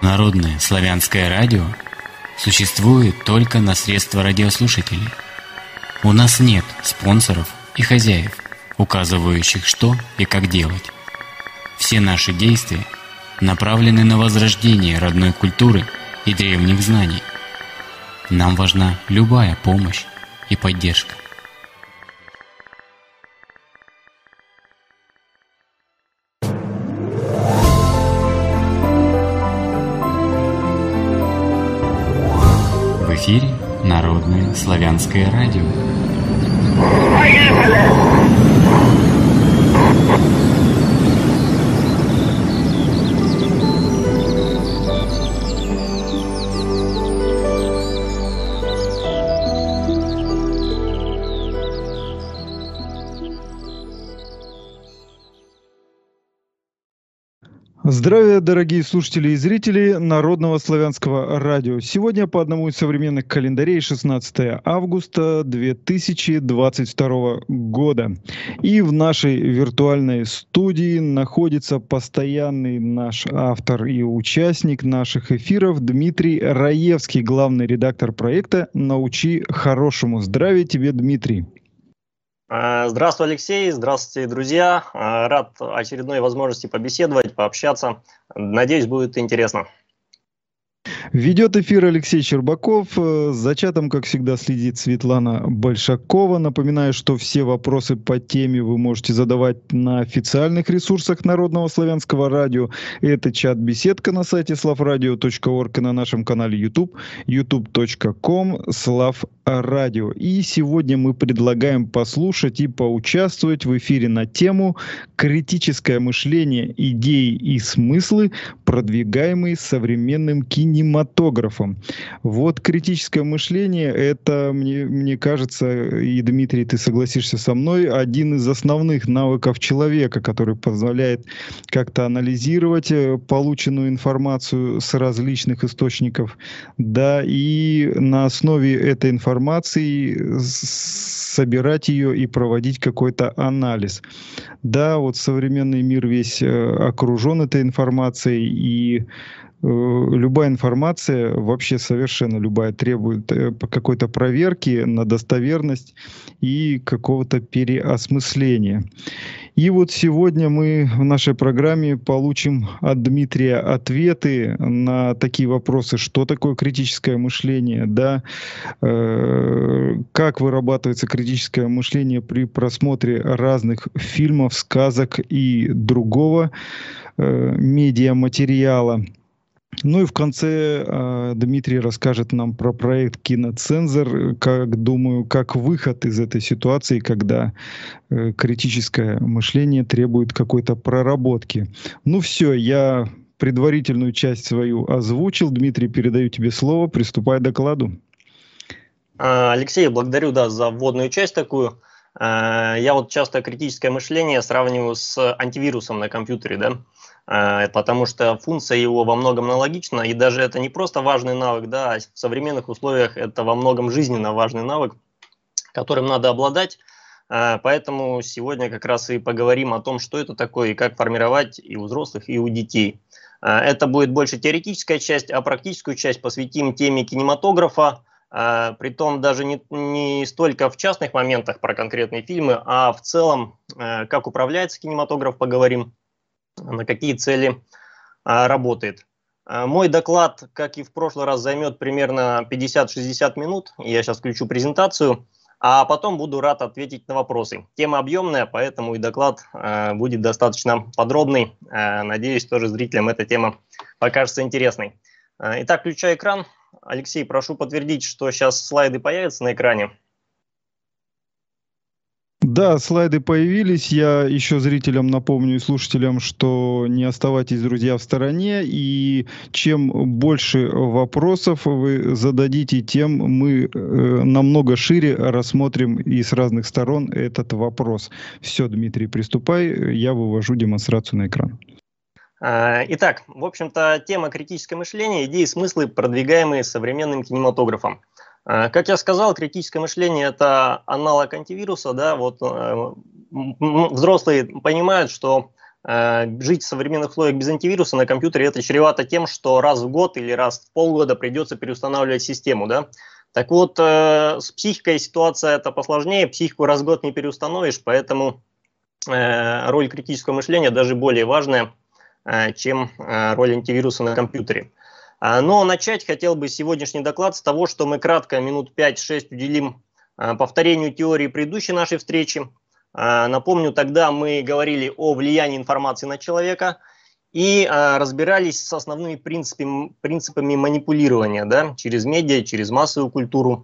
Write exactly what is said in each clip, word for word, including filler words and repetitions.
Народное славянское радио существует только на средства радиослушателей. У нас нет спонсоров и хозяев, указывающих, что и как делать. Все наши действия направлены на возрождение родной культуры и древних знаний. Нам важна любая помощь и поддержка. В эфире Народное славянское радио. Здравия, дорогие слушатели и зрители Народного славянского радио. Сегодня по одному из современных календарей шестнадцатое августа две тысячи двадцать второго года. И в нашей виртуальной студии находится постоянный наш автор и участник наших эфиров Дмитрий Раевский, главный редактор проекта «Научи хорошему». Здравия тебе, Дмитрий. Здравствуй, Алексей, здравствуйте, друзья. Рад очередной возможности побеседовать, пообщаться. Надеюсь, будет интересно. Ведет эфир Алексей Щербаков. За чатом, как всегда, следит Светлана Большакова. Напоминаю, что все вопросы по теме вы можете задавать на официальных ресурсах Народного славянского радио. Это чат-беседка на сайте славрадио точка орг и на нашем канале YouTube ютуб точка ком слав радио. И сегодня мы предлагаем послушать и поучаствовать в эфире на тему «Критическое мышление, идеи и смыслы, продвигаемые современным кинематографом». Вот критическое мышление, это, мне, мне кажется, и, Дмитрий, ты согласишься со мной, один из основных навыков человека, который позволяет как-то анализировать полученную информацию с различных источников, да, и на основе этой информации собирать ее и проводить какой-то анализ. Да, вот современный мир весь окружен этой информацией, и любая информация, вообще совершенно любая, требует какой-то проверки на достоверность и какого-то переосмысления. И вот сегодня мы в нашей программе получим от Дмитрия ответы на такие вопросы: что такое критическое мышление, да, э, как вырабатывается критическое мышление при просмотре разных фильмов, сказок и другого э, медиаматериала. Ну и в конце э, Дмитрий расскажет нам про проект «Киноцензор», как, думаю, как выход из этой ситуации, когда э, критическое мышление требует какой-то проработки. Ну все, я предварительную часть свою озвучил. Дмитрий, передаю тебе слово, приступай к докладу. Алексей, благодарю, да, за вводную часть такую. Я вот часто критическое мышление сравниваю с антивирусом на компьютере, да, потому что функция его во многом аналогична, и даже это не просто важный навык, да, а в современных условиях это во многом жизненно важный навык, которым надо обладать. Поэтому сегодня как раз и поговорим о том, что это такое и как формировать и у взрослых, и у детей. Это будет больше теоретическая часть, а практическую часть посвятим теме кинематографа. Uh, притом даже не, не столько в частных моментах про конкретные фильмы, а в целом, uh, как управляется кинематограф, поговорим, на какие цели uh, работает. Uh, мой доклад, как и в прошлый раз, займет примерно пятьдесят-шестьдесят минут. Я сейчас включу презентацию, а потом буду рад ответить на вопросы. Тема объемная, поэтому и доклад uh, будет достаточно подробный. Uh, надеюсь, тоже зрителям эта тема покажется интересной. Uh, итак, включаю экран. Алексей, прошу подтвердить, что сейчас слайды появятся на экране. Да, слайды появились. Я еще зрителям напомню и слушателям, что не оставайтесь, друзья, в стороне. И чем больше вопросов вы зададите, тем мы э, намного шире рассмотрим и с разных сторон этот вопрос. Все, Дмитрий, приступай. Я вывожу демонстрацию на экран. Итак, в общем-то, тема критическое мышление, идеи и смыслы, продвигаемые современным кинематографом. Как я сказал, критическое мышление – это аналог антивируса. Да? Вот, взрослые понимают, что жить в современных условиях без антивируса на компьютере это чревато тем, что раз в год или раз в полгода придется переустанавливать систему, да. Так вот, с психикой ситуация это посложнее, психику раз в год не переустановишь, поэтому роль критического мышления даже более важная, чем роль антивируса на компьютере. Но начать хотел бы сегодняшний доклад с того, что мы кратко, минут пять-шесть уделим повторению теории предыдущей нашей встречи. Напомню, тогда мы говорили о влиянии информации на человека и разбирались с основными принципами, принципами манипулирования, да, через медиа, через массовую культуру.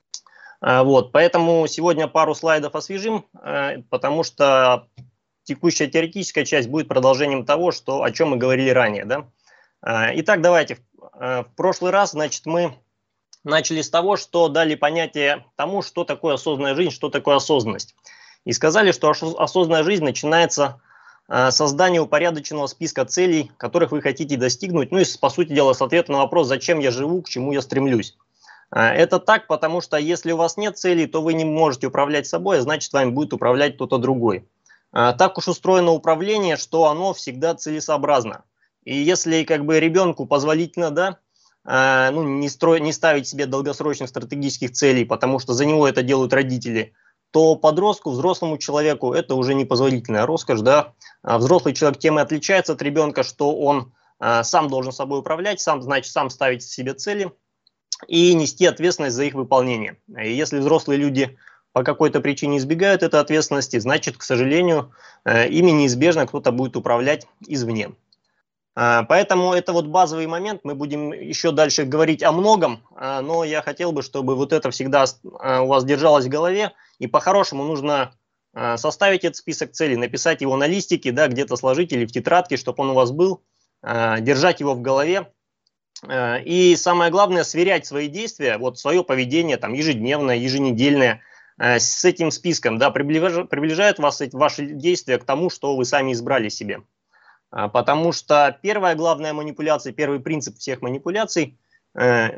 Вот, поэтому сегодня пару слайдов освежим, потому что текущая теоретическая часть будет продолжением того, что, о чем мы говорили ранее. Да? Итак, давайте. В прошлый раз, значит, мы начали с того, что дали понятие тому, что такое осознанная жизнь, что такое осознанность. И сказали, что осознанная жизнь начинается с создания упорядоченного списка целей, которых вы хотите достигнуть, ну и, по сути дела, с ответа на вопрос, зачем я живу, к чему я стремлюсь. Это так, потому что если у вас нет целей, то вы не можете управлять собой, а значит, вами будет управлять кто-то другой. Так уж устроено управление, что оно всегда целесообразно. И если как бы ребенку позволительно, да, ну, не, строй, не ставить себе долгосрочных стратегических целей, потому что за него это делают родители, то подростку, взрослому человеку это уже непозволительная роскошь. Да? Взрослый человек тем и отличается от ребенка, что он сам должен собой управлять, сам, значит, сам ставить себе цели и нести ответственность за их выполнение. И если взрослые люди по какой-то причине избегают этой ответственности, значит, к сожалению, ими неизбежно кто-то будет управлять извне. Поэтому это вот базовый момент, мы будем еще дальше говорить о многом, но я хотел бы, чтобы вот это всегда у вас держалось в голове, и по-хорошему нужно составить этот список целей, написать его на листике, да, где-то сложить или в тетрадке, чтобы он у вас был, держать его в голове. И самое главное, сверять свои действия, вот свое поведение, там, ежедневное, еженедельное, с этим списком, да, приближают, приближают вас эти, ваши действия к тому, что вы сами избрали себе. Потому что первая главная манипуляция, первый принцип всех манипуляций –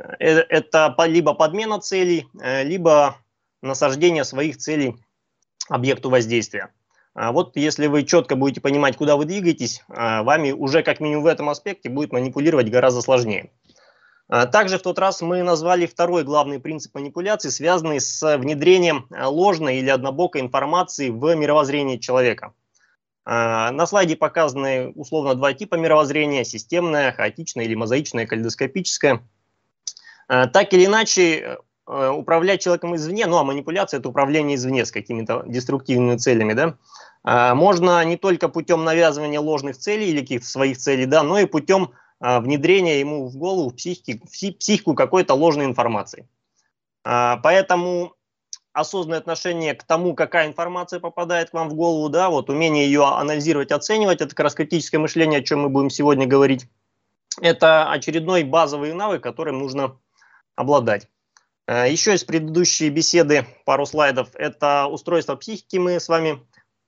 это либо подмена целей, либо насаждение своих целей объекту воздействия. Вот если вы четко будете понимать, куда вы двигаетесь, вами уже как минимум в этом аспекте будет манипулировать гораздо сложнее. Также в тот раз мы назвали второй главный принцип манипуляции, связанный с внедрением ложной или однобокой информации в мировоззрение человека. На слайде показаны условно два типа мировоззрения: системное, хаотичное или мозаичное, калейдоскопическое. Так или иначе, управлять человеком извне, ну а манипуляция – это управление извне с какими-то деструктивными целями, да, можно не только путем навязывания ложных целей или каких-то своих целей, да, но и путем внедрения ему в голову, в психику, в психику какой-то ложной информации. Поэтому осознанное отношение к тому, какая информация попадает к вам в голову, да, вот умение ее анализировать, оценивать, это как раз критическое мышление, о чем мы будем сегодня говорить, это очередной базовый навык, которым нужно обладать. Еще из предыдущей беседы пару слайдов, это устройство психики мы с вами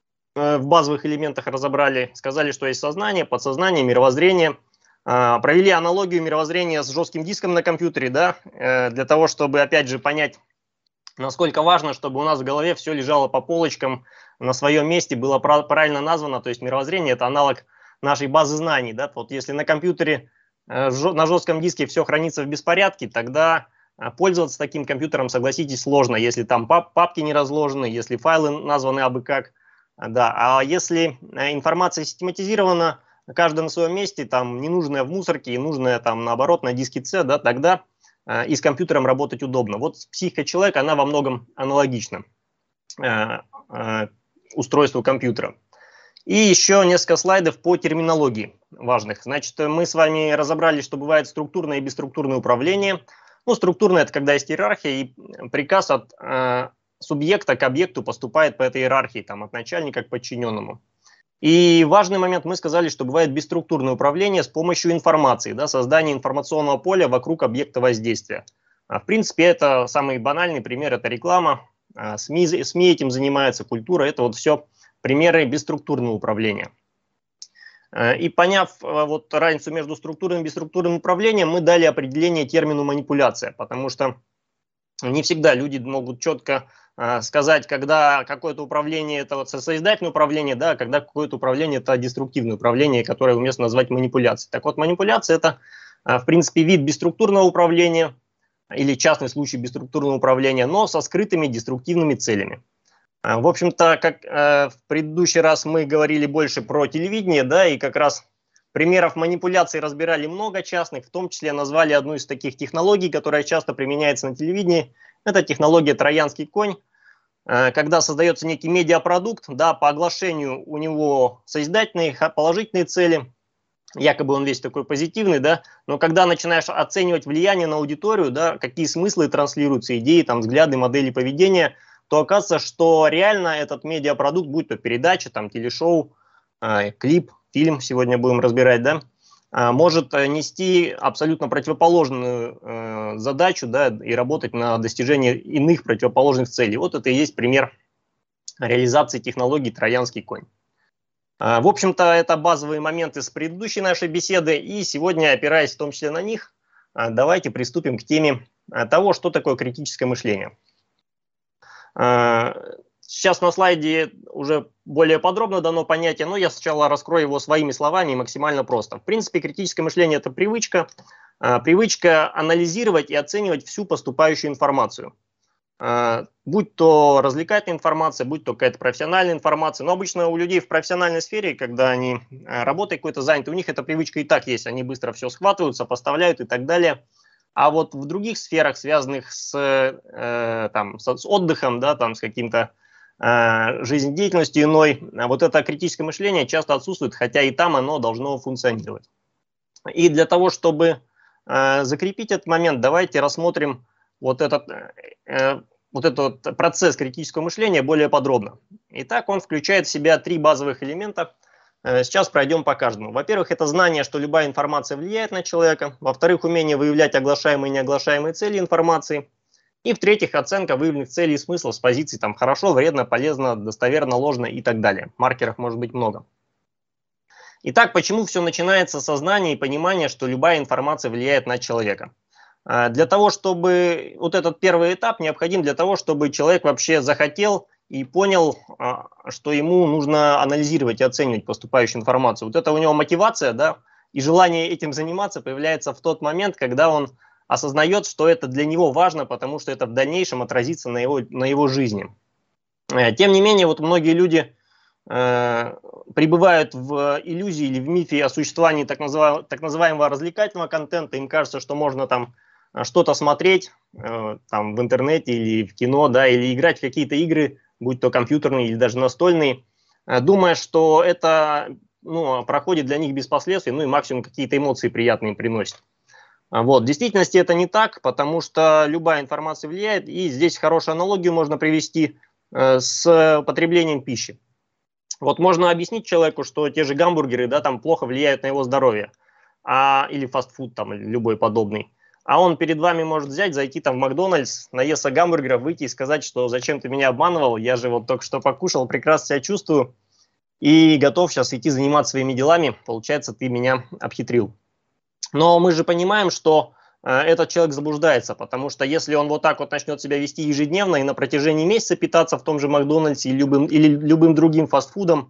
в базовых элементах разобрали, сказали, что есть сознание, подсознание, мировоззрение. Провели аналогию мировоззрения с жестким диском на компьютере, да, для того, чтобы, опять же, понять, насколько важно, чтобы у нас в голове все лежало по полочкам, на своем месте, было правильно названо. То есть мировоззрение – это аналог нашей базы знаний. Да? Вот если на компьютере, на жестком диске все хранится в беспорядке, тогда пользоваться таким компьютером, согласитесь, сложно, если там пап папки не разложены, если файлы названы абы как. Да. А если информация систематизирована, каждая на своем месте, там ненужная в мусорке и нужная там наоборот на диске C, да, тогда э, и с компьютером работать удобно. Вот психика человека, она во многом аналогична э, э, устройству компьютера. И еще несколько слайдов по терминологии важных. Значит, мы с вами разобрали, что бывает структурное и бесструктурное управление. Ну, структурное – это когда есть иерархия, и приказ от э, субъекта к объекту поступает по этой иерархии, там, от начальника к подчиненному. И важный момент, мы сказали, что бывает бесструктурное управление с помощью информации, да, создание информационного поля вокруг объекта воздействия. В принципе, это самый банальный пример, это реклама, СМИ, СМИ этим занимаются, культура, это вот все примеры бесструктурного управления. И поняв вот разницу между структурным и бесструктурным управлением, мы дали определение термину манипуляция, потому что Не всегда люди могут четко э, сказать, когда какое-то управление это вот созидательное управление, да, а когда какое-то управление это деструктивное управление, которое уместно назвать манипуляцией. Так вот, манипуляция это, э, в принципе, вид бесструктурного управления или частный случай бесструктурного управления, но со скрытыми деструктивными целями. Э, в общем-то, как э, в предыдущий раз мы говорили больше про телевидение, да, и как раз примеров манипуляций разбирали много частных, в том числе назвали одну из таких технологий, которая часто применяется на телевидении. Это технология «Троянский конь», когда создается некий медиапродукт, да, по оглашению у него созидательные, положительные цели, якобы он весь такой позитивный, да, но когда начинаешь оценивать влияние на аудиторию, да, какие смыслы транслируются, идеи, там, взгляды, модели поведения, то оказывается, что реально этот медиапродукт, будь то передача, там, телешоу, э, клип, фильм, сегодня будем разбирать, да, может нести абсолютно противоположную э, задачу, да, и работать на достижение иных противоположных целей. Вот это и есть пример реализации технологий «Троянский конь». Э, в общем-то, это базовые моменты с предыдущей нашей беседы, и сегодня, опираясь в том числе на них, э, давайте приступим к теме э, того, что такое критическое мышление. Э, Сейчас на слайде уже более подробно дано понятие, но я сначала раскрою его своими словами максимально просто. В принципе, критическое мышление – это привычка, привычка анализировать и оценивать всю поступающую информацию. Будь то развлекательная информация, будь то какая-то профессиональная информация. Но обычно у людей в профессиональной сфере, когда они работой какой-то заняты, у них эта привычка и так есть. Они быстро все схватывают, сопоставляют и так далее. А вот в других сферах, связанных с, э, там, с отдыхом, да, там, с каким-то жизнедеятельностью иной, вот это критическое мышление часто отсутствует, хотя и там оно должно функционировать. И для того, чтобы э, закрепить этот момент, давайте рассмотрим вот этот, э, вот этот процесс критического мышления более подробно. Итак, он включает в себя три базовых элемента. Э, сейчас пройдем по каждому. Во-первых, это знание, что любая информация влияет на человека. Во-вторых, умение выявлять оглашаемые и неоглашаемые цели информации. И в-третьих, оценка выявленных целей и смыслов с позиций там хорошо, вредно, полезно, достоверно, ложно и так далее. Маркеров может быть много. Итак, почему все начинается со знания и понимания, что любая информация влияет на человека? Для того, чтобы вот этот первый этап необходим для того, чтобы человек вообще захотел и понял, что ему нужно анализировать и оценивать поступающую информацию. Вот это у него мотивация, да, и желание этим заниматься появляется в тот момент, когда он осознает, что это для него важно, потому что это в дальнейшем отразится на его, на его жизни. Тем не менее, вот многие люди э, пребывают в иллюзии или в мифе о существовании так называемого, так называемого развлекательного контента. Им кажется, что можно там что-то смотреть э, там, в интернете или в кино, да, или играть в какие-то игры, будь то компьютерные или даже настольные, э, думая, что это ну, проходит для них без последствий, ну и максимум какие-то эмоции приятные приносит. Вот. В действительности это не так, потому что любая информация влияет, и здесь хорошую аналогию можно привести э, с потреблением пищи. Вот можно объяснить человеку, что те же гамбургеры, да, там плохо влияют на его здоровье, а, или фастфуд там, или любой подобный. А он перед вами может взять, зайти там в Макдональдс, наесться гамбургеров, выйти и сказать, что зачем ты меня обманывал, я же вот только что покушал, прекрасно себя чувствую и готов сейчас идти заниматься своими делами, получается, ты меня обхитрил. Но мы же понимаем, что э, этот человек заблуждается, потому что если он вот так вот начнет себя вести ежедневно и на протяжении месяца питаться в том же Макдональдсе или любым, или любым другим фастфудом,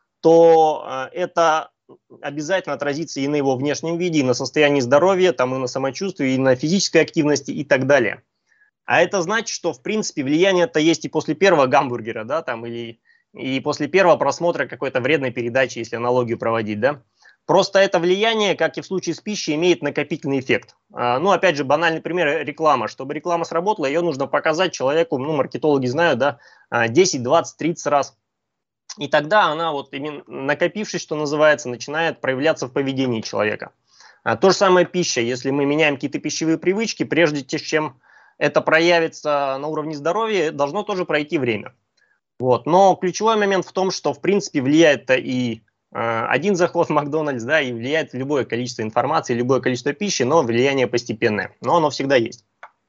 то э, это обязательно отразится и на его внешнем виде, и на состоянии здоровья, там, и на самочувствии, и на физической активности и так далее. А это значит, что в принципе влияние-то есть и после первого гамбургера, да, там, или и после первого просмотра какой-то вредной передачи, если аналогию проводить, да. Просто это влияние, как и в случае с пищей, имеет накопительный эффект. Ну, опять же, банальный пример – реклама. Чтобы реклама сработала, ее нужно показать человеку, ну, маркетологи знают, да, десять, двадцать, тридцать раз. И тогда она, вот именно накопившись, что называется, начинает проявляться в поведении человека. То же самое пища. Если мы меняем какие-то пищевые привычки, прежде чем это проявится на уровне здоровья, должно тоже пройти время. Вот. Но ключевой момент в том, что, в принципе, влияет-то и один заход в Макдональдс, да, и влияет любое количество информации, любое количество пищи, но влияние постепенное, но оно всегда есть.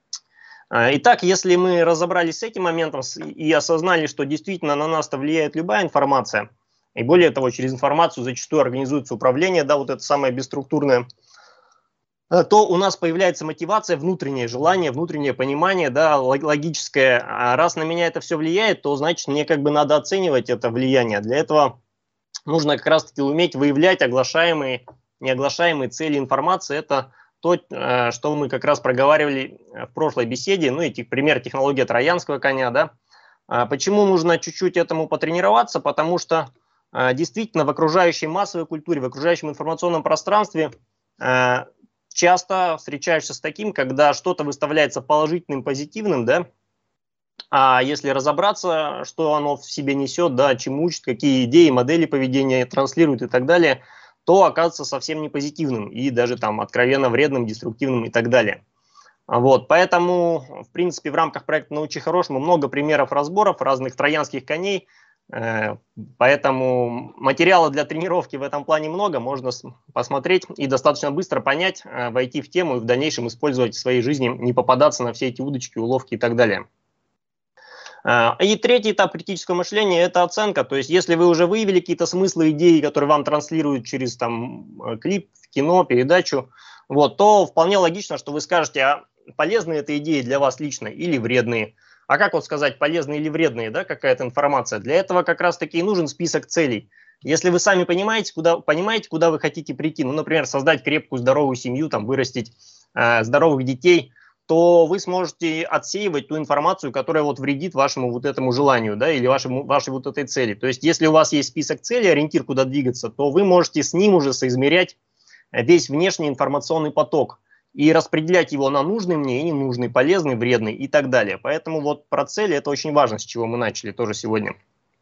Итак, если мы разобрались с этим моментом и осознали, что действительно на нас-то влияет любая информация, и более того, через информацию зачастую организуется управление, да, вот это самое бесструктурное, то у нас появляется мотивация, внутреннее желание, внутреннее понимание, да, логическое. А раз на меня это все влияет, то значит мне как бы надо оценивать это влияние. Для этого нужно как раз-таки уметь выявлять оглашаемые, неоглашаемые цели информации. Это то, что мы как раз проговаривали в прошлой беседе. Ну и пример технологии троянского коня, да. Почему нужно чуть-чуть этому потренироваться? Потому что действительно в окружающей массовой культуре, в окружающем информационном пространстве часто встречаешься с таким, когда что-то выставляется положительным, позитивным, да, а если разобраться, что оно в себе несет, да, чему учит, какие идеи, модели поведения транслирует и так далее, то оказывается совсем не позитивным и даже там откровенно вредным, деструктивным и так далее. Вот, поэтому, в принципе, в рамках проекта «Научи хорошему» много примеров разборов разных троянских коней, поэтому материала для тренировки в этом плане много, можно посмотреть и достаточно быстро понять, войти в тему и в дальнейшем использовать в своей жизни, не попадаться на все эти удочки, уловки и так далее. И третий этап критического мышления – это оценка. То есть, если вы уже выявили какие-то смыслы, идеи, которые вам транслируют через там, клип, кино, передачу, вот, то вполне логично, что вы скажете, а полезные это идеи для вас лично или вредные. А как вот сказать, полезные или вредные, да, какая-то информация? Для этого как раз-таки и нужен список целей. Если вы сами понимаете, куда, понимаете, куда вы хотите прийти, ну, например, создать крепкую, здоровую семью, там, вырастить э, здоровых детей, то вы сможете отсеивать ту информацию, которая вот вредит вашему вот этому желанию, да, или вашему, вашей вот этой цели. То есть, если у вас есть список целей, ориентир, куда двигаться, то вы можете с ним уже соизмерять весь внешний информационный поток и распределять его на нужный мне и ненужный, полезный, вредный и так далее. Поэтому вот про цели это очень важно, с чего мы начали тоже сегодня.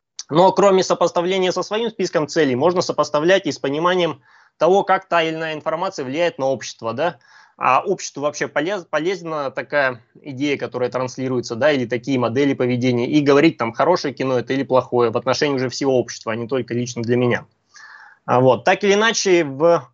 Но кроме сопоставления со своим списком целей, можно сопоставлять и с пониманием того, как та или иная информация влияет на общество, да. А обществу вообще полез, полезна такая идея, которая транслируется, да, или такие модели поведения, и говорить там, хорошее кино это или плохое в отношении уже всего общества, а не только лично для меня. Вот. Так или иначе, в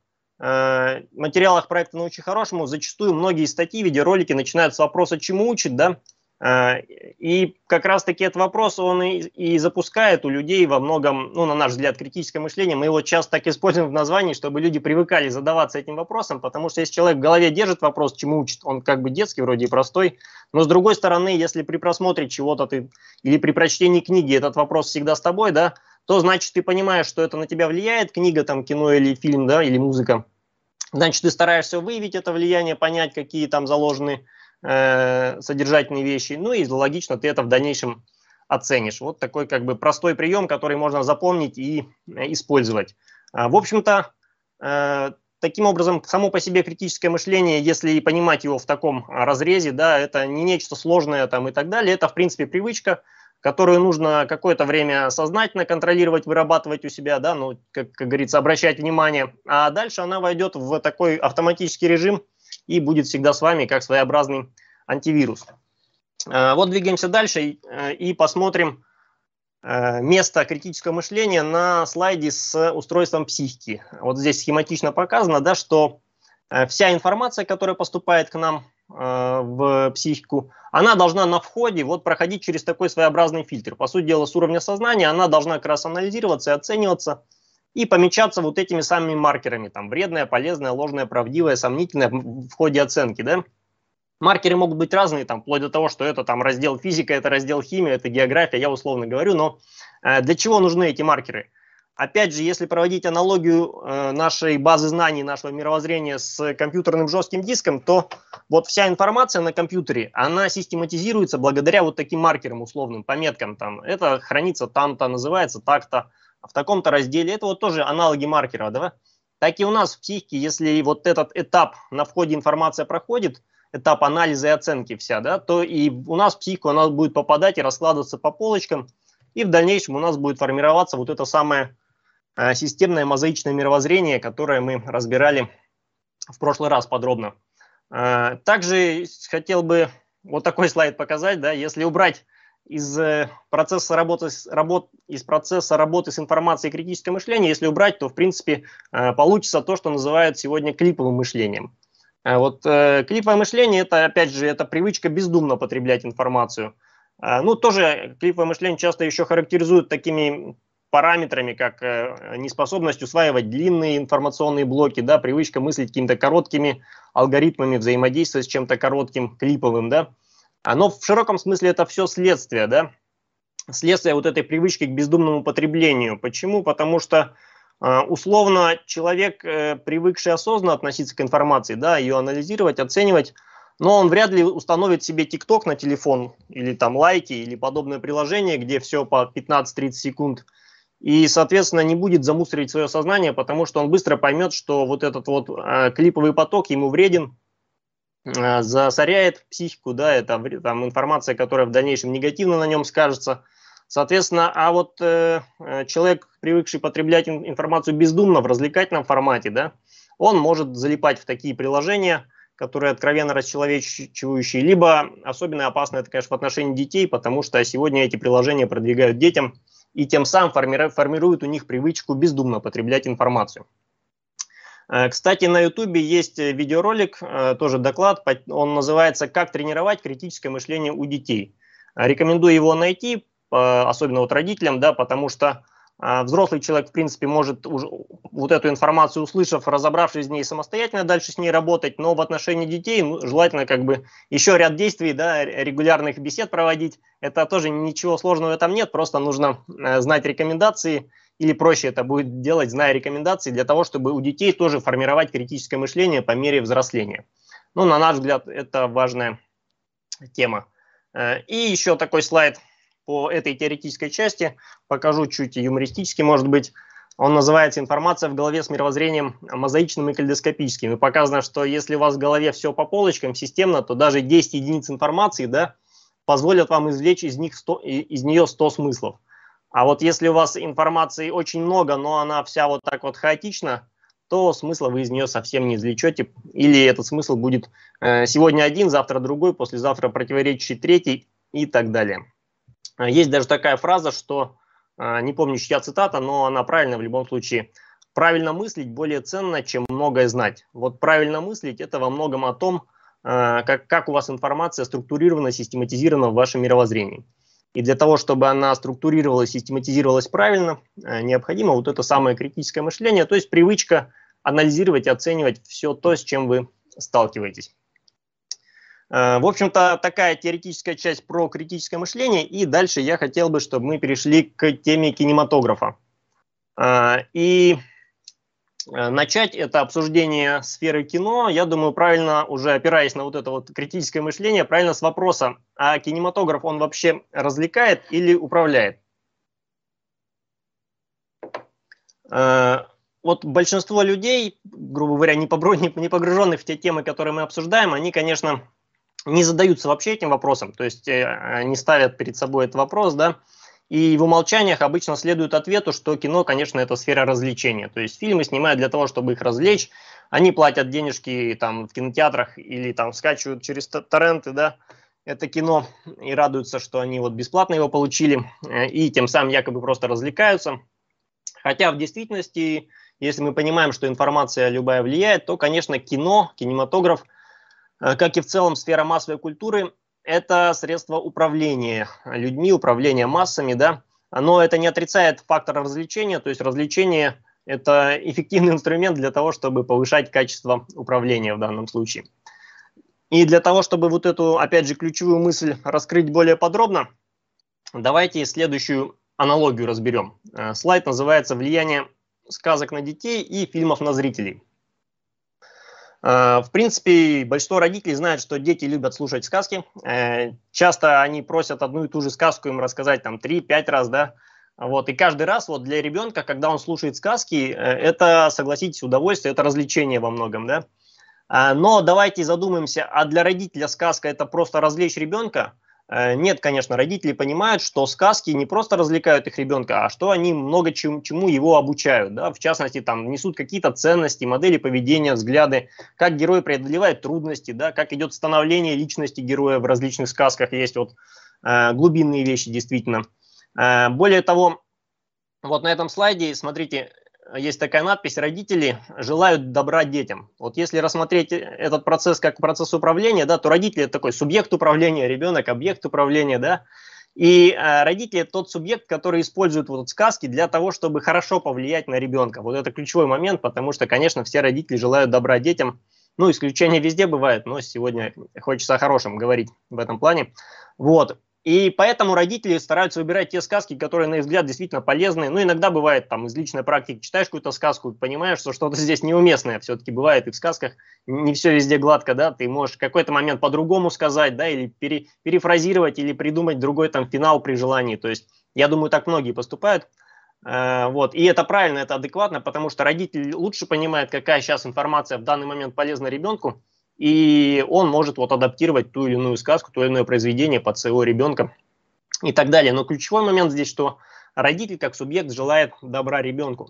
э, материалах проекта «Научи хорошему» зачастую многие статьи, видеоролики начинают с вопроса, чему учат, да, э, и как раз-таки этот вопрос, он и, и запускает у людей во многом, ну, на наш взгляд, критическое мышление. Мы его часто так используем в названии, чтобы люди привыкали задаваться этим вопросом, потому что если человек в голове держит вопрос, чему учат, он как бы детский вроде и простой, но с другой стороны, если при просмотре чего-то ты или при прочтении книги этот вопрос всегда с тобой, да, то значит ты понимаешь, что это на тебя влияет, книга, там, кино или фильм, да, или музыка. Значит, ты стараешься выявить это влияние, понять, какие там заложены э, содержательные вещи, ну и логично ты это в дальнейшем оценишь. Вот такой как бы простой прием, который можно запомнить и э, использовать. А, в общем-то, э, таким образом, само по себе критическое мышление, если понимать его в таком разрезе, да, это не нечто сложное там и так далее, это в принципе привычка, которую нужно какое-то время сознательно контролировать, вырабатывать у себя, да, ну, как, как говорится, обращать внимание, а дальше она войдет в такой автоматический режим и будет всегда с вами как своеобразный антивирус. Вот двигаемся дальше и посмотрим место критического мышления на слайде с устройством психики. Вот здесь схематично показано, да, что вся информация, которая поступает к нам в психику, она должна на входе вот проходить через такой своеобразный фильтр. По сути дела, с уровня сознания она должна как раз анализироваться и оцениваться и помечаться вот этими самыми маркерами, там, вредное, полезное, ложное, правдивое, сомнительное в ходе оценки, да. Маркеры могут быть разные, там, вплоть до того, что это там раздел физика, это раздел химия, это география, я условно говорю, но э, для чего нужны эти маркеры? Опять же, если проводить аналогию э, нашей базы знаний, нашего мировоззрения с компьютерным жестким диском, то вот вся информация на компьютере, она систематизируется благодаря вот таким маркерам, условным пометкам. Там, это хранится там-то, называется так-то, в таком-то разделе. Это вот тоже аналоги маркеров. Да? Так и у нас в психике, если вот этот этап на входе информация проходит, этап анализа и оценки вся, да, то и у нас в психику она будет попадать и раскладываться по полочкам, и в дальнейшем у нас будет формироваться вот это самое системное мозаичное мировоззрение, которое мы разбирали в прошлый раз подробно. Также хотел бы вот такой слайд показать, да, если убрать из процесса работы, работ, из процесса работы с информацией критическое мышление, если убрать, то в принципе получится то, что называют сегодня клиповым мышлением. Вот клиповое мышление, это опять же это привычка бездумно потреблять информацию. Ну тоже клиповое мышление часто еще характеризуют такими параметрами, как неспособность усваивать длинные информационные блоки, да, привычка мыслить какими-то короткими алгоритмами, взаимодействовать с чем-то коротким, клиповым, да. Но в широком смысле это все следствие, да, следствие вот этой привычки к бездумному потреблению. Почему? Потому что условно человек, привыкший осознанно относиться к информации, да, ее анализировать, оценивать, но он вряд ли установит себе ТикТок на телефон или там лайки или подобное приложение, где все по пятнадцать-тридцать секунд, и, соответственно, не будет замусорить свое сознание, потому что он быстро поймет, что вот этот вот э, клиповый поток ему вреден, э, засоряет психику, да, это там информация, которая в дальнейшем негативно на нем скажется. Соответственно, а вот э, человек, привыкший потреблять информацию бездумно в развлекательном формате, да, он может залипать в такие приложения, которые откровенно расчеловечивающие, либо особенно опасно это, конечно, в отношении детей, потому что сегодня эти приложения продвигают детям и тем самым формируют у них привычку бездумно потреблять информацию. Кстати, на ютубе есть видеоролик, тоже доклад, он называется «Как тренировать критическое мышление у детей». Рекомендую его найти, особенно вот родителям, да, потому что взрослый человек, в принципе, может уже вот эту информацию, услышав, разобравшись в ней, самостоятельно дальше с ней работать, но в отношении детей ну, желательно как бы еще ряд действий, да, регулярных бесед проводить. Это тоже ничего сложного в этом нет, просто нужно знать рекомендации, или проще это будет делать, зная рекомендации, для того, чтобы у детей тоже формировать критическое мышление по мере взросления. Ну, на наш взгляд, это важная тема. И еще такой слайд по этой теоретической части, покажу чуть юмористически, может быть. Он называется «Информация в голове с мировоззрением мозаичным и калейдоскопическим». И показано, что если у вас в голове все по полочкам, системно, то даже десять единиц информации, да, позволят вам извлечь из них сто, из нее сто смыслов. А вот если у вас информации очень много, но она вся вот так вот хаотична, то смысла вы из нее совсем не извлечете. Или этот смысл будет э, сегодня один, завтра другой, послезавтра противоречащий третий и так далее. Есть даже такая фраза, что, не помню, чья цитата, но она правильная в любом случае. Правильно мыслить более ценно, чем многое знать. Вот правильно мыслить – это во многом о том, как, как у вас информация структурирована, систематизирована в вашем мировоззрении. И для того, чтобы она структурировалась, систематизировалась правильно, необходимо вот это самое критическое мышление, то есть привычка анализировать и оценивать все то, с чем вы сталкиваетесь. В общем-то, такая теоретическая часть про критическое мышление, и дальше я хотел бы, чтобы мы перешли к теме кинематографа. И начать это обсуждение сферы кино, я думаю, правильно, уже опираясь на вот это вот критическое мышление, правильно с вопроса, а кинематограф, он вообще развлекает или управляет? Вот большинство людей, грубо говоря, не погруженных в те темы, которые мы обсуждаем, они, конечно, не задаются вообще этим вопросом, то есть э, не ставят перед собой этот вопрос, да, и в умолчаниях обычно следует ответу, что кино, конечно, это сфера развлечения, то есть фильмы снимают для того, чтобы их развлечь, они платят денежки там в кинотеатрах или там скачивают через торренты, да, это кино и радуются, что они вот бесплатно его получили э, и тем самым якобы просто развлекаются, хотя в действительности, если мы понимаем, что информация любая влияет, то, конечно, кино, кинематограф, как и в целом сфера массовой культуры, это средство управления людьми, управления массами, да, но это не отрицает фактор развлечения, то есть развлечение – это эффективный инструмент для того, чтобы повышать качество управления в данном случае. И для того, чтобы вот эту, опять же, ключевую мысль раскрыть более подробно, давайте следующую аналогию разберем. Слайд называется «Влияние сказок на детей и фильмов на зрителей». В принципе, большинство родителей знают, что дети любят слушать сказки. Часто они просят одну и ту же сказку им рассказать там три-пять раз, да. Вот, и каждый раз вот для ребенка, когда он слушает сказки, это, согласитесь, удовольствие, это развлечение во многом, да. Но давайте задумаемся, а для родителя сказка – это просто развлечь ребенка? Нет, конечно, родители понимают, что сказки не просто развлекают их ребенка, а что они много чему, чему его обучают. Да? В частности, там несут какие-то ценности, модели поведения, взгляды, как герой преодолевает трудности, да? Как идет становление личности героя в различных сказках. Есть вот э, глубинные вещи, действительно. Э, более того, вот на этом слайде, смотрите, есть такая надпись: родители желают добра детям. Вот если рассмотреть этот процесс как процесс управления, да, то родители — это такой субъект управления, ребенок — объект управления, да. И э, родители – это тот субъект, который использует вот сказки для того, чтобы хорошо повлиять на ребенка. Вот это ключевой момент, потому что, конечно, все родители желают добра детям. Ну, исключения везде бывают, но сегодня хочется о хорошем говорить в этом плане. Вот. И поэтому родители стараются выбирать те сказки, которые, на их взгляд, действительно полезны. Ну, иногда бывает, там, из личной практики, читаешь какую-то сказку, понимаешь, что что-то здесь неуместное все-таки бывает и в сказках. Не все везде гладко, да, ты можешь в какой-то момент по-другому сказать, да, или пере, перефразировать, или придумать другой там финал при желании. То есть, я думаю, так многие поступают. Э, вот. И это правильно, это адекватно, потому что родитель лучше понимает, какая сейчас информация в данный момент полезна ребенку, и он может вот адаптировать ту или иную сказку, то или иное произведение под своего ребенка и так далее. Но ключевой момент здесь, что родитель как субъект желает добра ребенку.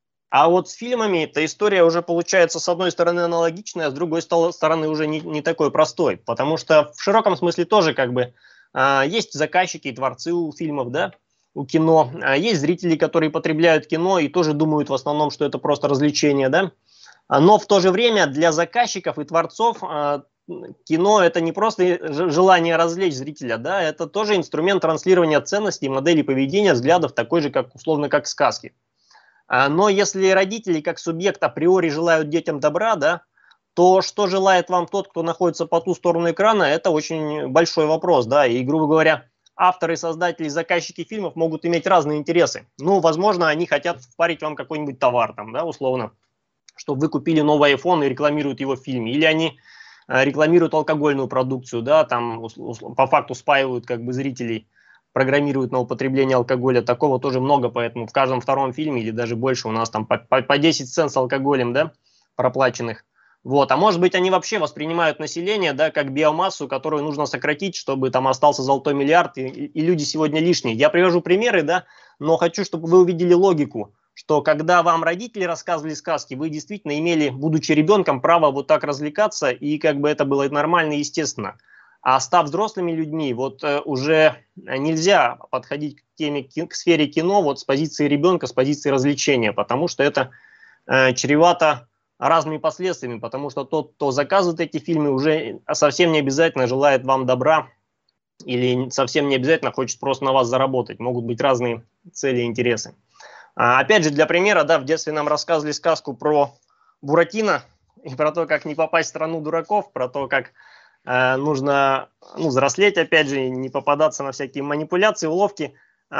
А вот с фильмами эта история уже получается с одной стороны аналогичная, а с другой стороны уже не, не такой простой. Потому что в широком смысле тоже как бы э, есть заказчики и творцы у фильмов, да, у кино. А есть зрители, которые потребляют кино и тоже думают в основном, что это просто развлечение, да. Но в то же время для заказчиков и творцов э, кино – это не просто желание развлечь зрителя, да, это тоже инструмент транслирования ценностей, моделей поведения, взглядов, такой же, как условно, как сказки. А, но если родители как субъект априори желают детям добра, да, то что желает вам тот, кто находится по ту сторону экрана, это очень большой вопрос, да, и, грубо говоря, авторы, создатели, заказчики фильмов могут иметь разные интересы. Ну, возможно, они хотят впарить вам какой-нибудь товар, там, да, условно, чтобы вы купили новый iPhone и рекламируют его в фильме. Или они э, рекламируют алкогольную продукцию, да, там по факту спаивают как бы зрителей, программируют на употребление алкоголя. Такого тоже много, поэтому в каждом втором фильме или даже больше у нас там по, по, по десять сцен с алкоголем, да, проплаченных. Вот. А может быть, они вообще воспринимают население, да, как биомассу, которую нужно сократить, чтобы там остался золотой миллиард, и, и люди сегодня лишние. Я привожу примеры, да, но хочу, чтобы вы увидели логику, что когда вам родители рассказывали сказки, вы действительно имели, будучи ребенком, право вот так развлекаться, и как бы это было нормально и естественно. А став взрослыми людьми, вот э, уже нельзя подходить к теме, к сфере кино вот с позиции ребенка, с позиции развлечения, потому что это э, чревато разными последствиями, потому что тот, кто заказывает эти фильмы, уже совсем не обязательно желает вам добра или совсем не обязательно хочет просто на вас заработать. Могут быть разные цели и интересы. Опять же, для примера, да, в детстве нам рассказывали сказку про Буратино и про то, как не попасть в страну дураков, про то, как э, нужно ну, взрослеть, опять же, не попадаться на всякие манипуляции, уловки.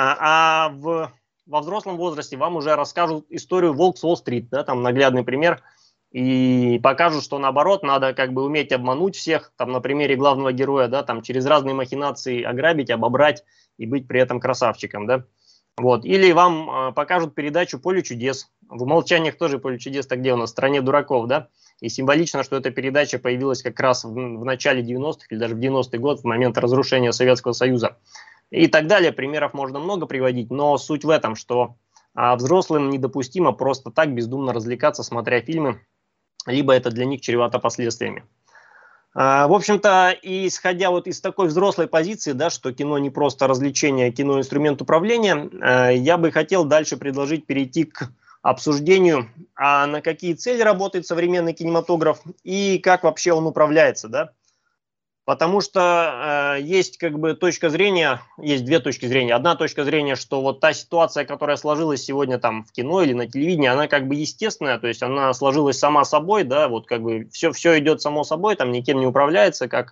А, а в, во взрослом возрасте вам уже расскажут историю «Волк с Уолл-стрит», да, там наглядный пример, и покажут, что наоборот, надо как бы уметь обмануть всех, там на примере главного героя, да, там через разные махинации ограбить, обобрать и быть при этом красавчиком, да. Вот. Или вам э, покажут передачу «Поле чудес». В «Умолчаниях» тоже «Поле чудес», так где у нас? В «Стране дураков», да? И символично, что эта передача появилась как раз в, в начале девяностых или даже в девяностый год, в момент разрушения Советского Союза. И так далее. Примеров можно много приводить, но суть в этом, что э, взрослым недопустимо просто так бездумно развлекаться, смотря фильмы, либо это для них чревато последствиями. В общем-то, исходя вот из такой взрослой позиции, да, что кино не просто развлечение, кино инструмент управления, я бы хотел дальше предложить перейти к обсуждению, а на какие цели работает современный кинематограф и как вообще он управляется, да. Потому что э, есть как бы точка зрения, есть две точки зрения. Одна точка зрения, что вот та ситуация, которая сложилась сегодня там в кино или на телевидении, она как бы естественная, то есть она сложилась сама собой, да, вот как бы все, все идет само собой, там никем не управляется, как,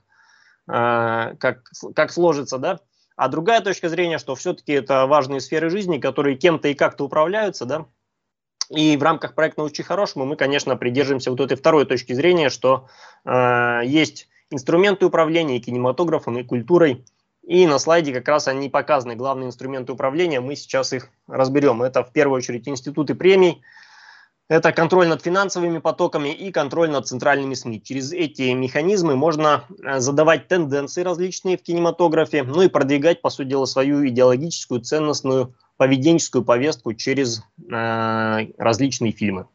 э, как, как сложится, да. А другая точка зрения, что все-таки это важные сферы жизни, которые кем-то и как-то управляются, да. И в рамках проекта «Научи хорошему» мы, конечно, придерживаемся вот этой второй точки зрения, что э, есть инструменты управления и кинематографом, и культурой. И на слайде как раз они показаны, главные инструменты управления. Мы сейчас их разберем. Это в первую очередь институты премий, это контроль над финансовыми потоками и контроль над центральными СМИ. Через эти механизмы можно задавать тенденции различные в кинематографе, ну и продвигать, по сути дела, свою идеологическую, ценностную, поведенческую повестку через э, различные фильмы.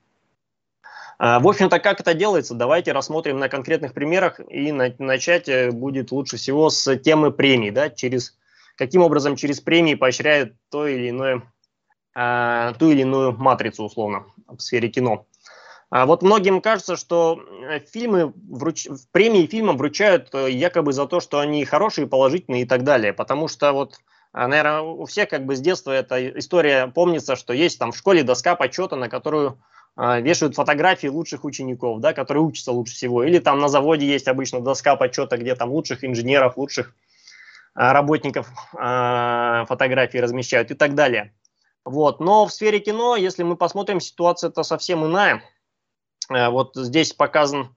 В общем-то, как это делается, давайте рассмотрим на конкретных примерах, и на, начать будет лучше всего с темы премий, да, через, каким образом через премии поощряют то или иное, э, ту или иную матрицу, условно, в сфере кино. А вот многим кажется, что фильмы вруч... премии фильмам вручают якобы за то, что они хорошие, положительные и так далее, потому что вот Наверное, у всех как бы с детства эта история помнится, что есть там в школе доска почета, на которую вешают фотографии лучших учеников, да, которые учатся лучше всего. Или там на заводе есть обычно доска почета, где там лучших инженеров, лучших работников фотографии размещают и так далее. Вот. Но в сфере кино, если мы посмотрим, ситуация-то совсем иная. Вот здесь показан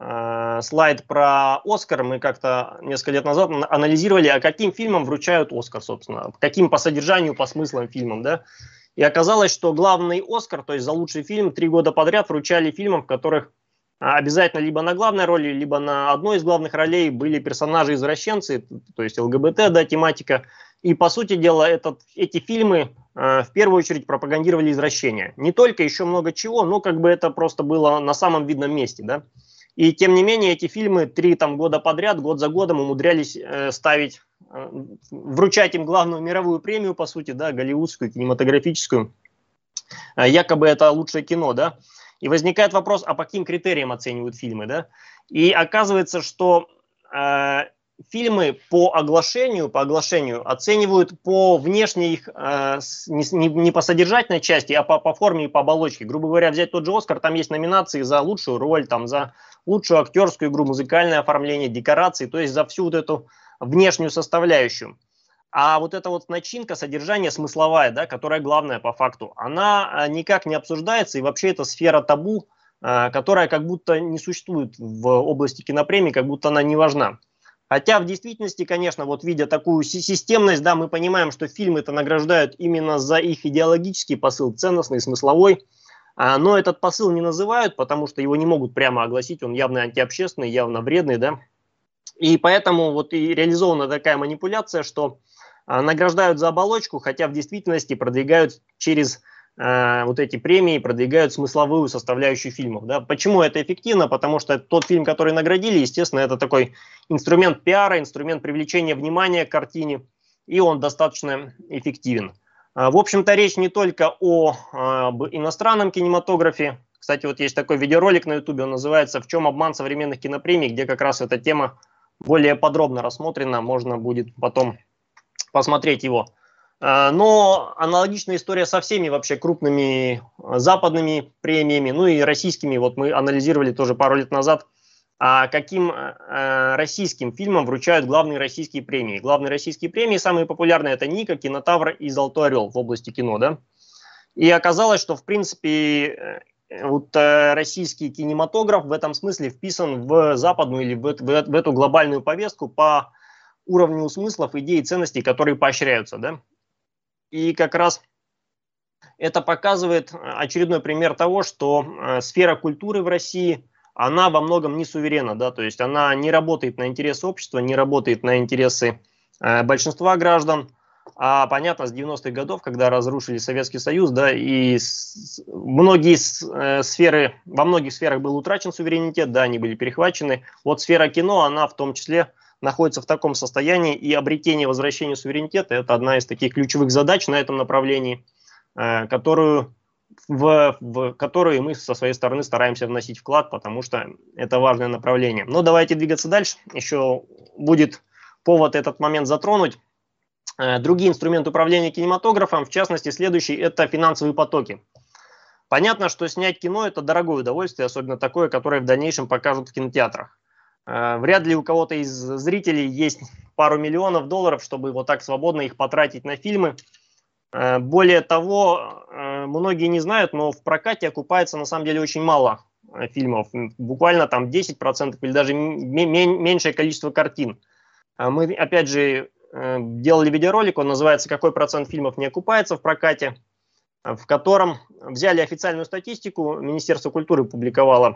э, слайд про Оскар. Мы как-то несколько лет назад анализировали, а каким фильмам вручают Оскар, собственно, каким по содержанию, по смыслам фильмам, да. И оказалось, что главный Оскар, то есть за лучший фильм, три года подряд вручали фильмам, в которых обязательно либо на главной роли, либо на одной из главных ролей были персонажи-извращенцы, то есть ЛГБТ, да, тематика. И, по сути дела, этот, эти фильмы э, в первую очередь пропагандировали извращения. Не только, еще много чего, но как бы это просто было на самом видном месте, да. И, тем не менее, эти фильмы три там, года подряд, год за годом умудрялись э, ставить, э, вручать им главную мировую премию, по сути, да, голливудскую, кинематографическую. Э, якобы это лучшее кино, да. И возникает вопрос, а по каким критериям оценивают фильмы, да? И оказывается, что э, фильмы по оглашению, по оглашению оценивают по внешней их, э, не, не по содержательной части, а по, по форме и по оболочке. Грубо говоря, взять тот же Оскар, там есть номинации за лучшую роль, там, за лучшую актерскую игру, музыкальное оформление, декорации, то есть за всю вот эту внешнюю составляющую. А вот эта вот начинка, содержание смысловая, да, которая главная по факту, она никак не обсуждается, и вообще это сфера табу, которая как будто не существует в области кинопремий, как будто она не важна. Хотя в действительности, конечно, вот видя такую системность, да, мы понимаем, что фильмы-то награждают именно за их идеологический посыл, ценностный, смысловой, но этот посыл не называют, потому что его не могут прямо огласить, он явно антиобщественный, явно вредный, да. И поэтому вот и реализована такая манипуляция, что награждают за оболочку, хотя в действительности продвигают через э, вот эти премии, продвигают смысловую составляющую фильмов. Да? Почему это эффективно? Потому что тот фильм, который наградили, естественно, это такой инструмент пиара, инструмент привлечения внимания к картине, и он достаточно эффективен. А, в общем-то, речь не только о об иностранном кинематографе. Кстати, вот есть такой видеоролик на ютубе, он называется «В чем обман современных кинопремий», где как раз эта тема более подробно рассмотрена, можно будет потом посмотреть его. Но аналогичная история со всеми вообще крупными западными премиями, ну и российскими. Вот мы анализировали тоже пару лет назад, каким российским фильмам вручают главные российские премии. Главные российские премии, самые популярные, это «Ника», «Кинотавр» и «Золотой орел» в области кино, да. И оказалось, что в принципе вот российский кинематограф в этом смысле вписан в западную или в, в, в эту глобальную повестку по уровню смыслов, идей и ценностей, которые поощряются, да. И как раз это показывает очередной пример того, что э, сфера культуры в России, она во многом не суверенна, да, то есть она не работает на интересы общества, не работает на интересы э, большинства граждан, а понятно, с девяностых годов, когда разрушили Советский Союз, да, и с, многие с, э, сферы, во многих сферах был утрачен суверенитет, да, они были перехвачены, вот сфера кино, она в том числе находится в таком состоянии, и обретение возвращения суверенитета – это одна из таких ключевых задач на этом направлении, э, которую, в, в которую мы со своей стороны стараемся вносить вклад, потому что это важное направление. Но давайте двигаться дальше, еще будет повод этот момент затронуть. Э, другие инструменты управления кинематографом, в частности, следующий – это финансовые потоки. Понятно, что снять кино – это дорогое удовольствие, особенно такое, которое в дальнейшем покажут в кинотеатрах. Вряд ли у кого-то из зрителей есть пару миллионов долларов, чтобы вот так свободно их потратить на фильмы. Более того, многие не знают, но в прокате окупается на самом деле очень мало фильмов. Буквально там десять процентов или даже меньшее количество картин. Мы, опять же, делали видеоролик, он называется «Какой процент фильмов не окупается в прокате?», в котором взяли официальную статистику, Министерство культуры публиковало,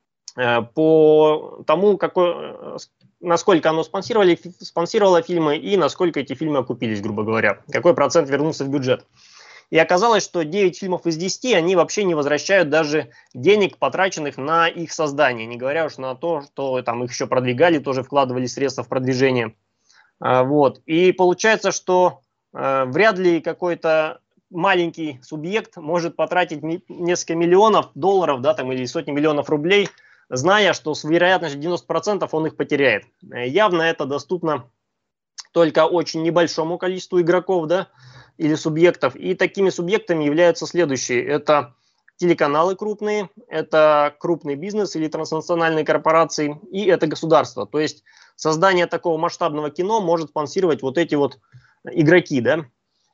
по тому, какой, насколько оно спонсировали, спонсировало фильмы и насколько эти фильмы окупились, грубо говоря, какой процент вернулся в бюджет. И оказалось, что девять фильмов из десяти, они вообще не возвращают даже денег, потраченных на их создание, не говоря уж на то, что там их еще продвигали, тоже вкладывали средства в продвижение. Вот. И получается, что вряд ли какой-то маленький субъект может потратить несколько миллионов долларов, да, там, или сотни миллионов рублей, зная, что с вероятностью девяносто процентов он их потеряет. Явно это доступно только очень небольшому количеству игроков, да, или субъектов. И такими субъектами являются следующие. Это телеканалы крупные, это крупный бизнес или транснациональные корпорации, и это государство. То есть создание такого масштабного кино может спонсировать вот эти вот игроки, да.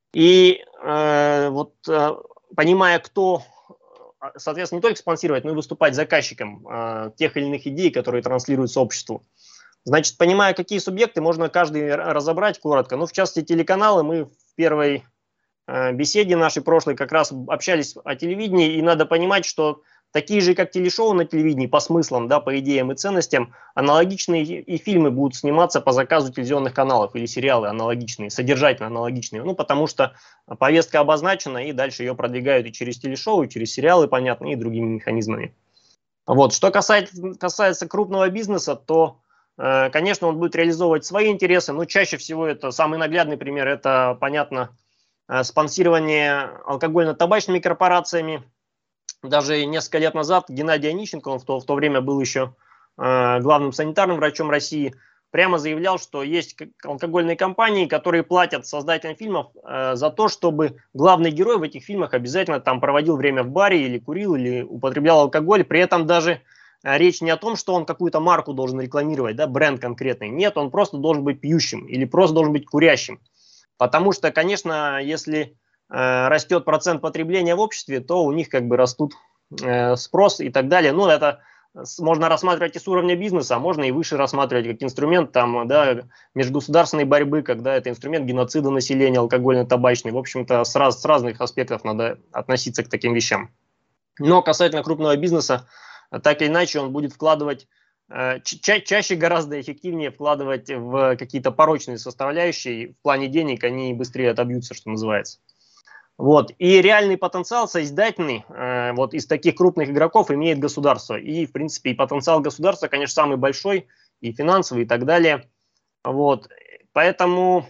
И э, вот э, понимая, кто, соответственно, не только спонсировать, но и выступать заказчиком э, тех или иных идей, которые транслируются обществу. Значит, понимая, какие субъекты, можно каждый разобрать коротко. Ну, в частности, телеканалы. Мы в первой э, беседе нашей прошлой как раз общались о телевидении, и надо понимать, что такие же, как телешоу на телевидении, по смыслам, да, по идеям и ценностям, аналогичные и фильмы будут сниматься по заказу телевизионных каналов, или сериалы аналогичные, содержательно аналогичные. Ну, потому что повестка обозначена, и дальше ее продвигают и через телешоу, и через сериалы, понятно, и другими механизмами. Вот. Что касается, касается крупного бизнеса, то, э, конечно, он будет реализовывать свои интересы, но чаще всего это, самый наглядный пример, это, понятно, э, спонсирование алкогольно-табачными корпорациями. Даже несколько лет назад Геннадий Онищенко, он в то, в то время был еще э, главным санитарным врачом России, прямо заявлял, что есть алкогольные компании, которые платят создателям фильмов э, за то, чтобы главный герой в этих фильмах обязательно там проводил время в баре или курил, или употреблял алкоголь. При этом даже э, речь не о том, что он какую-то марку должен рекламировать, да, бренд конкретный. Нет, он просто должен быть пьющим или просто должен быть курящим. Потому что, конечно, если растет процент потребления в обществе, то у них как бы растут э, спрос и так далее. Ну, это можно рассматривать и с уровня бизнеса, а можно и выше рассматривать как инструмент там, да, межгосударственной борьбы, когда это инструмент геноцида населения, алкогольно-табачный. В общем-то, с, раз, с разных аспектов надо относиться к таким вещам. Но касательно крупного бизнеса, так или иначе, он будет вкладывать, э, ча чаще гораздо эффективнее вкладывать в какие-то порочные составляющие. В плане денег они быстрее отобьются, что называется. Вот. И реальный потенциал соиздательный э, вот из таких крупных игроков имеет государство. И, в принципе, и потенциал государства, конечно, самый большой, и финансовый, и так далее. Вот. Поэтому,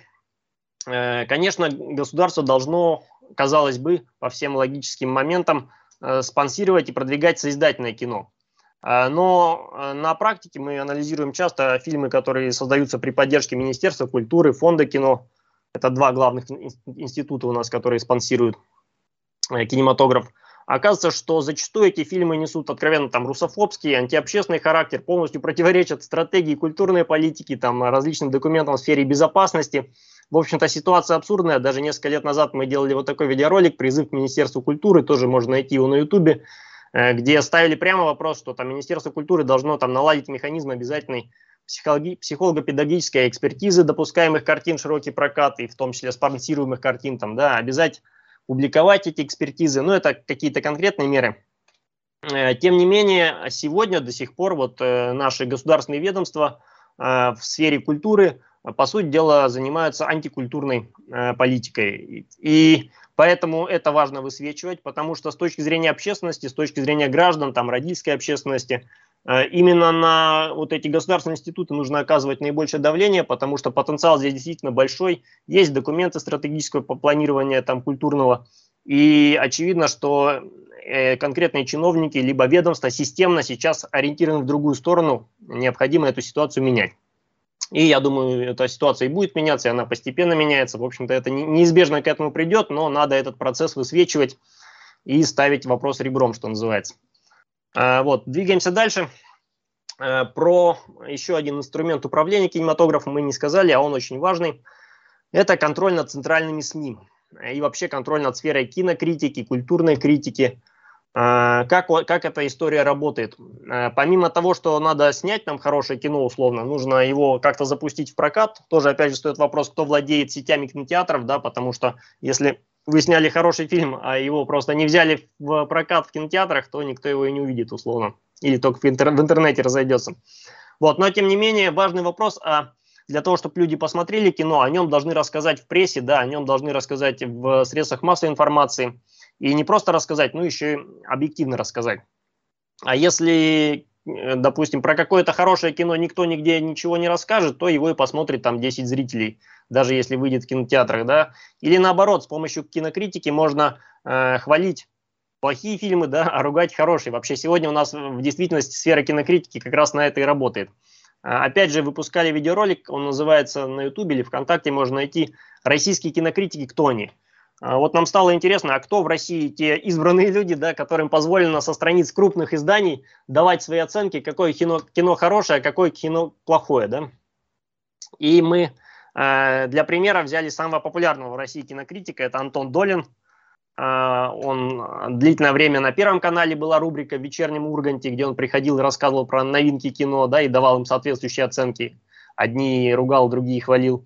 э, конечно, государство должно, казалось бы, по всем логическим моментам э, спонсировать и продвигать соиздательное кино. Э, но э, на практике мы анализируем часто фильмы, которые создаются при поддержке Министерства культуры, Фонда кино. Это два главных института у нас, которые спонсируют э, кинематограф. Оказывается, что зачастую эти фильмы несут откровенно там русофобский, антиобщественный характер, полностью противоречат стратегии культурной политики, там, различным документам в сфере безопасности. В общем-то, ситуация абсурдная. Даже несколько лет назад мы делали вот такой видеоролик «Призыв к Министерству культуры», тоже можно найти его на Ютубе, э, где ставили прямо вопрос, что там Министерство культуры должно там наладить механизм обязательной психолого-педагогической экспертизы допускаемых картин в широкий прокат, и в том числе спонсируемых картин, там, да, обязать публиковать эти экспертизы, ну, это какие-то конкретные меры. Тем не менее, сегодня до сих пор вот наши государственные ведомства в сфере культуры, по сути дела, занимаются антикультурной политикой. И поэтому это важно высвечивать, потому что с точки зрения общественности, с точки зрения граждан, там, родительской общественности, именно на вот эти государственные институты нужно оказывать наибольшее давление, потому что потенциал здесь действительно большой. Есть документы стратегического планирования там, культурного. И очевидно, что э, конкретные чиновники либо ведомства системно сейчас ориентированы в другую сторону. Необходимо эту ситуацию менять. И я думаю, эта ситуация и будет меняться, и она постепенно меняется. В общем-то, это неизбежно к этому придет, но надо этот процесс высвечивать и ставить вопрос ребром, что называется. Вот, двигаемся дальше. Про еще один инструмент управления кинематографом мы не сказали, а он очень важный. Это контроль над центральными СМИ и вообще контроль над сферой кинокритики, культурной критики. Как, как эта история работает? Помимо того, что надо снять нам хорошее кино условно, нужно его как-то запустить в прокат. Тоже опять же стоит вопрос, кто владеет сетями кинотеатров, да, потому что если вы сняли хороший фильм, а его просто не взяли в прокат в кинотеатрах, то никто его и не увидит условно. Или только в, интер в интернете разойдется. Вот. Но тем не менее важный вопрос, а для того, чтобы люди посмотрели кино, о нем должны рассказать в прессе, да, о нем должны рассказать в средствах массовой информации. И не просто рассказать, но еще и объективно рассказать. А если, допустим, про какое-то хорошее кино никто нигде ничего не расскажет, то его и посмотрит там десять зрителей, даже если выйдет в кинотеатрах, да. Или наоборот, с помощью кинокритики можно э, хвалить плохие фильмы, да, а ругать хорошие. Вообще сегодня у нас в действительности сфера кинокритики как раз на это и работает. Опять же, выпускали видеоролик, он называется на ютубе или ВКонтакте, можно найти «Российские кинокритики. Кто они?». Вот нам стало интересно, а кто в России те избранные люди, да, которым позволено со страниц крупных изданий давать свои оценки, какое кино, кино хорошее, а какое кино плохое. Да? И мы э, для примера взяли самого популярного в России кинокритика, это Антон Долин. Э, он длительное время на Первом канале была рубрика «В вечернем Урганте», где он приходил и рассказывал про новинки кино, да, и давал им соответствующие оценки. Одни ругал, другие хвалил.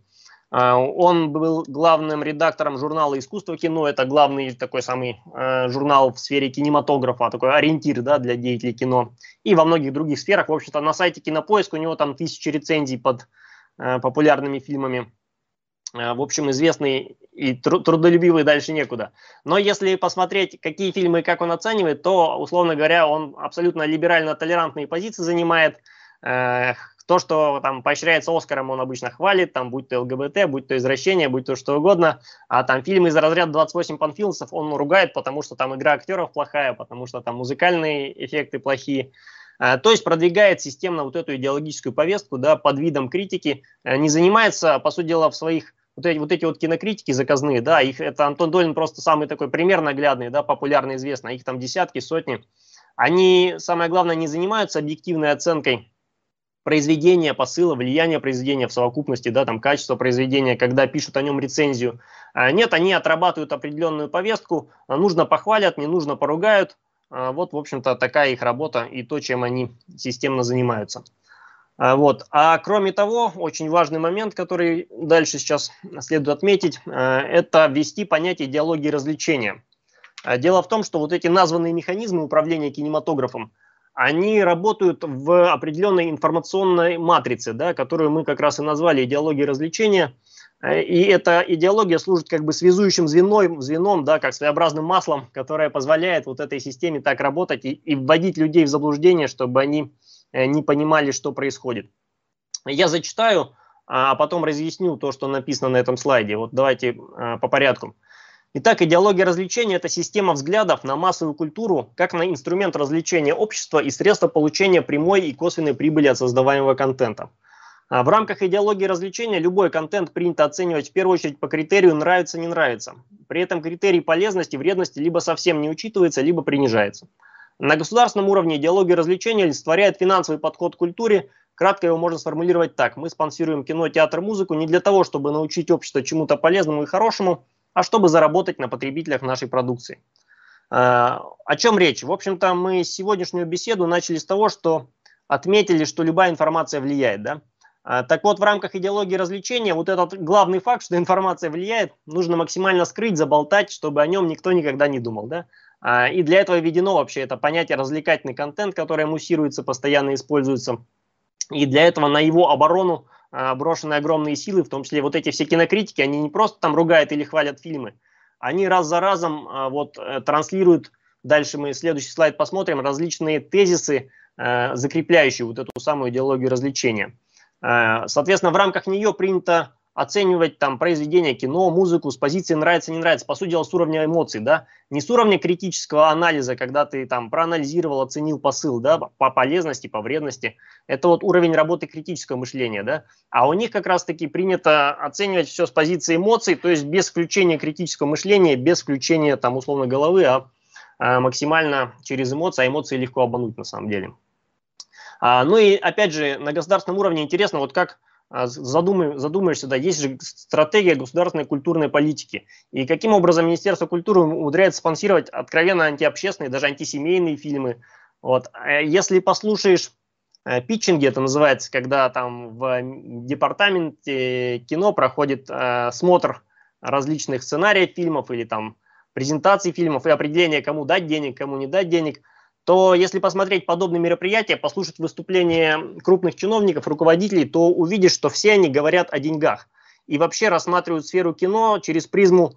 Он был главным редактором журнала «Искусство кино». Это главный такой самый э, журнал в сфере кинематографа, такой ориентир, да, для деятелей кино. И во многих других сферах. В общем-то, на сайте Кинопоиск у него там тысячи рецензий под э, популярными фильмами. Э, в общем, известный и тру- трудолюбивый, дальше некуда. Но если посмотреть, какие фильмы и как он оценивает, то, условно говоря, он абсолютно либерально-толерантные позиции занимает. Э, То, что там поощряется Оскаром, он обычно хвалит, там, будь то ЛГБТ, будь то извращение, будь то что угодно. А там фильмы из разряда двадцать восемь панфиловцев он ругает, потому что там игра актеров плохая, потому что там музыкальные эффекты плохие. А, то есть продвигает системно вот эту идеологическую повестку, да, под видом критики. А, не занимается, по сути дела, в своих... Вот эти, вот эти вот кинокритики заказные, да, их, это Антон Долин просто самый такой пример наглядный, да, популярный, известный. Их там десятки, сотни. Они, самое главное, не занимаются объективной оценкой произведения, посыла, влияние произведения в совокупности, да, там, качество произведения, когда пишут о нем рецензию. Нет, они отрабатывают определенную повестку, нужно похвалят, не нужно поругают. Вот, в общем-то, такая их работа и то, чем они системно занимаются. Вот. А кроме того, очень важный момент, который дальше сейчас следует отметить, это ввести понятие идеологии развлечения. Дело в том, что вот эти названные механизмы управления кинематографом, они работают в определенной информационной матрице, да, которую мы как раз и назвали идеологией развлечения. И эта идеология служит как бы связующим звеном, звеном, да, как своеобразным маслом, которое позволяет вот этой системе так работать и, и вводить людей в заблуждение, чтобы они не понимали, что происходит. Я зачитаю, а потом разъясню то, что написано на этом слайде. Вот давайте по порядку. Итак, идеология развлечения – это система взглядов на массовую культуру как на инструмент развлечения общества и средство получения прямой и косвенной прибыли от создаваемого контента. В рамках идеологии развлечения любой контент принято оценивать в первую очередь по критерию «нравится-не нравится». При этом критерий полезности, вредности либо совсем не учитывается, либо принижается. На государственном уровне идеология развлечения олицетворяет финансовый подход к культуре. Кратко его можно сформулировать так. Мы спонсируем кино, театр, музыку не для того, чтобы научить общество чему-то полезному и хорошему, а чтобы заработать на потребителях нашей продукции. О чем речь? В общем-то, мы сегодняшнюю беседу начали с того, что отметили, что любая информация влияет. Да? Так вот, в рамках идеологии развлечения вот этот главный факт, что информация влияет, нужно максимально скрыть, заболтать, чтобы о нем никто никогда не думал. Да? И для этого введено вообще это понятие развлекательный контент, которое муссируется, постоянно используется. И для этого на его оборону брошены огромные силы, в том числе вот эти все кинокритики, они не просто там ругают или хвалят фильмы, они раз за разом вот транслируют, дальше мы следующий слайд посмотрим, различные тезисы, закрепляющие вот эту самую идеологию развлечения. Соответственно, в рамках нее принято оценивать там произведения кино, музыку с позиции нравится, не нравится, по сути дела с уровня эмоций, да, не с уровня критического анализа, когда ты там проанализировал, оценил посыл, да, по полезности, по вредности, это вот уровень работы критического мышления, да, а у них как раз-таки принято оценивать все с позиции эмоций, то есть без включения критического мышления, без включения там условно головы, а, а максимально через эмоции, а эмоции легко обмануть на самом деле. А, ну и опять же на государственном уровне интересно, вот как Задумай, задумаешься, да, есть же стратегия государственной культурной политики. И каким образом Министерство культуры умудряется спонсировать откровенно антиобщественные, даже антисемейные фильмы. Вот. Если послушаешь питчинги, это называется, когда там в департаменте кино проходит э, смотр различных сценариев фильмов или там презентаций фильмов и определение, кому дать денег, кому не дать денег, то если посмотреть подобные мероприятия, послушать выступления крупных чиновников, руководителей, то увидишь, что все они говорят о деньгах. И вообще рассматривают сферу кино через призму,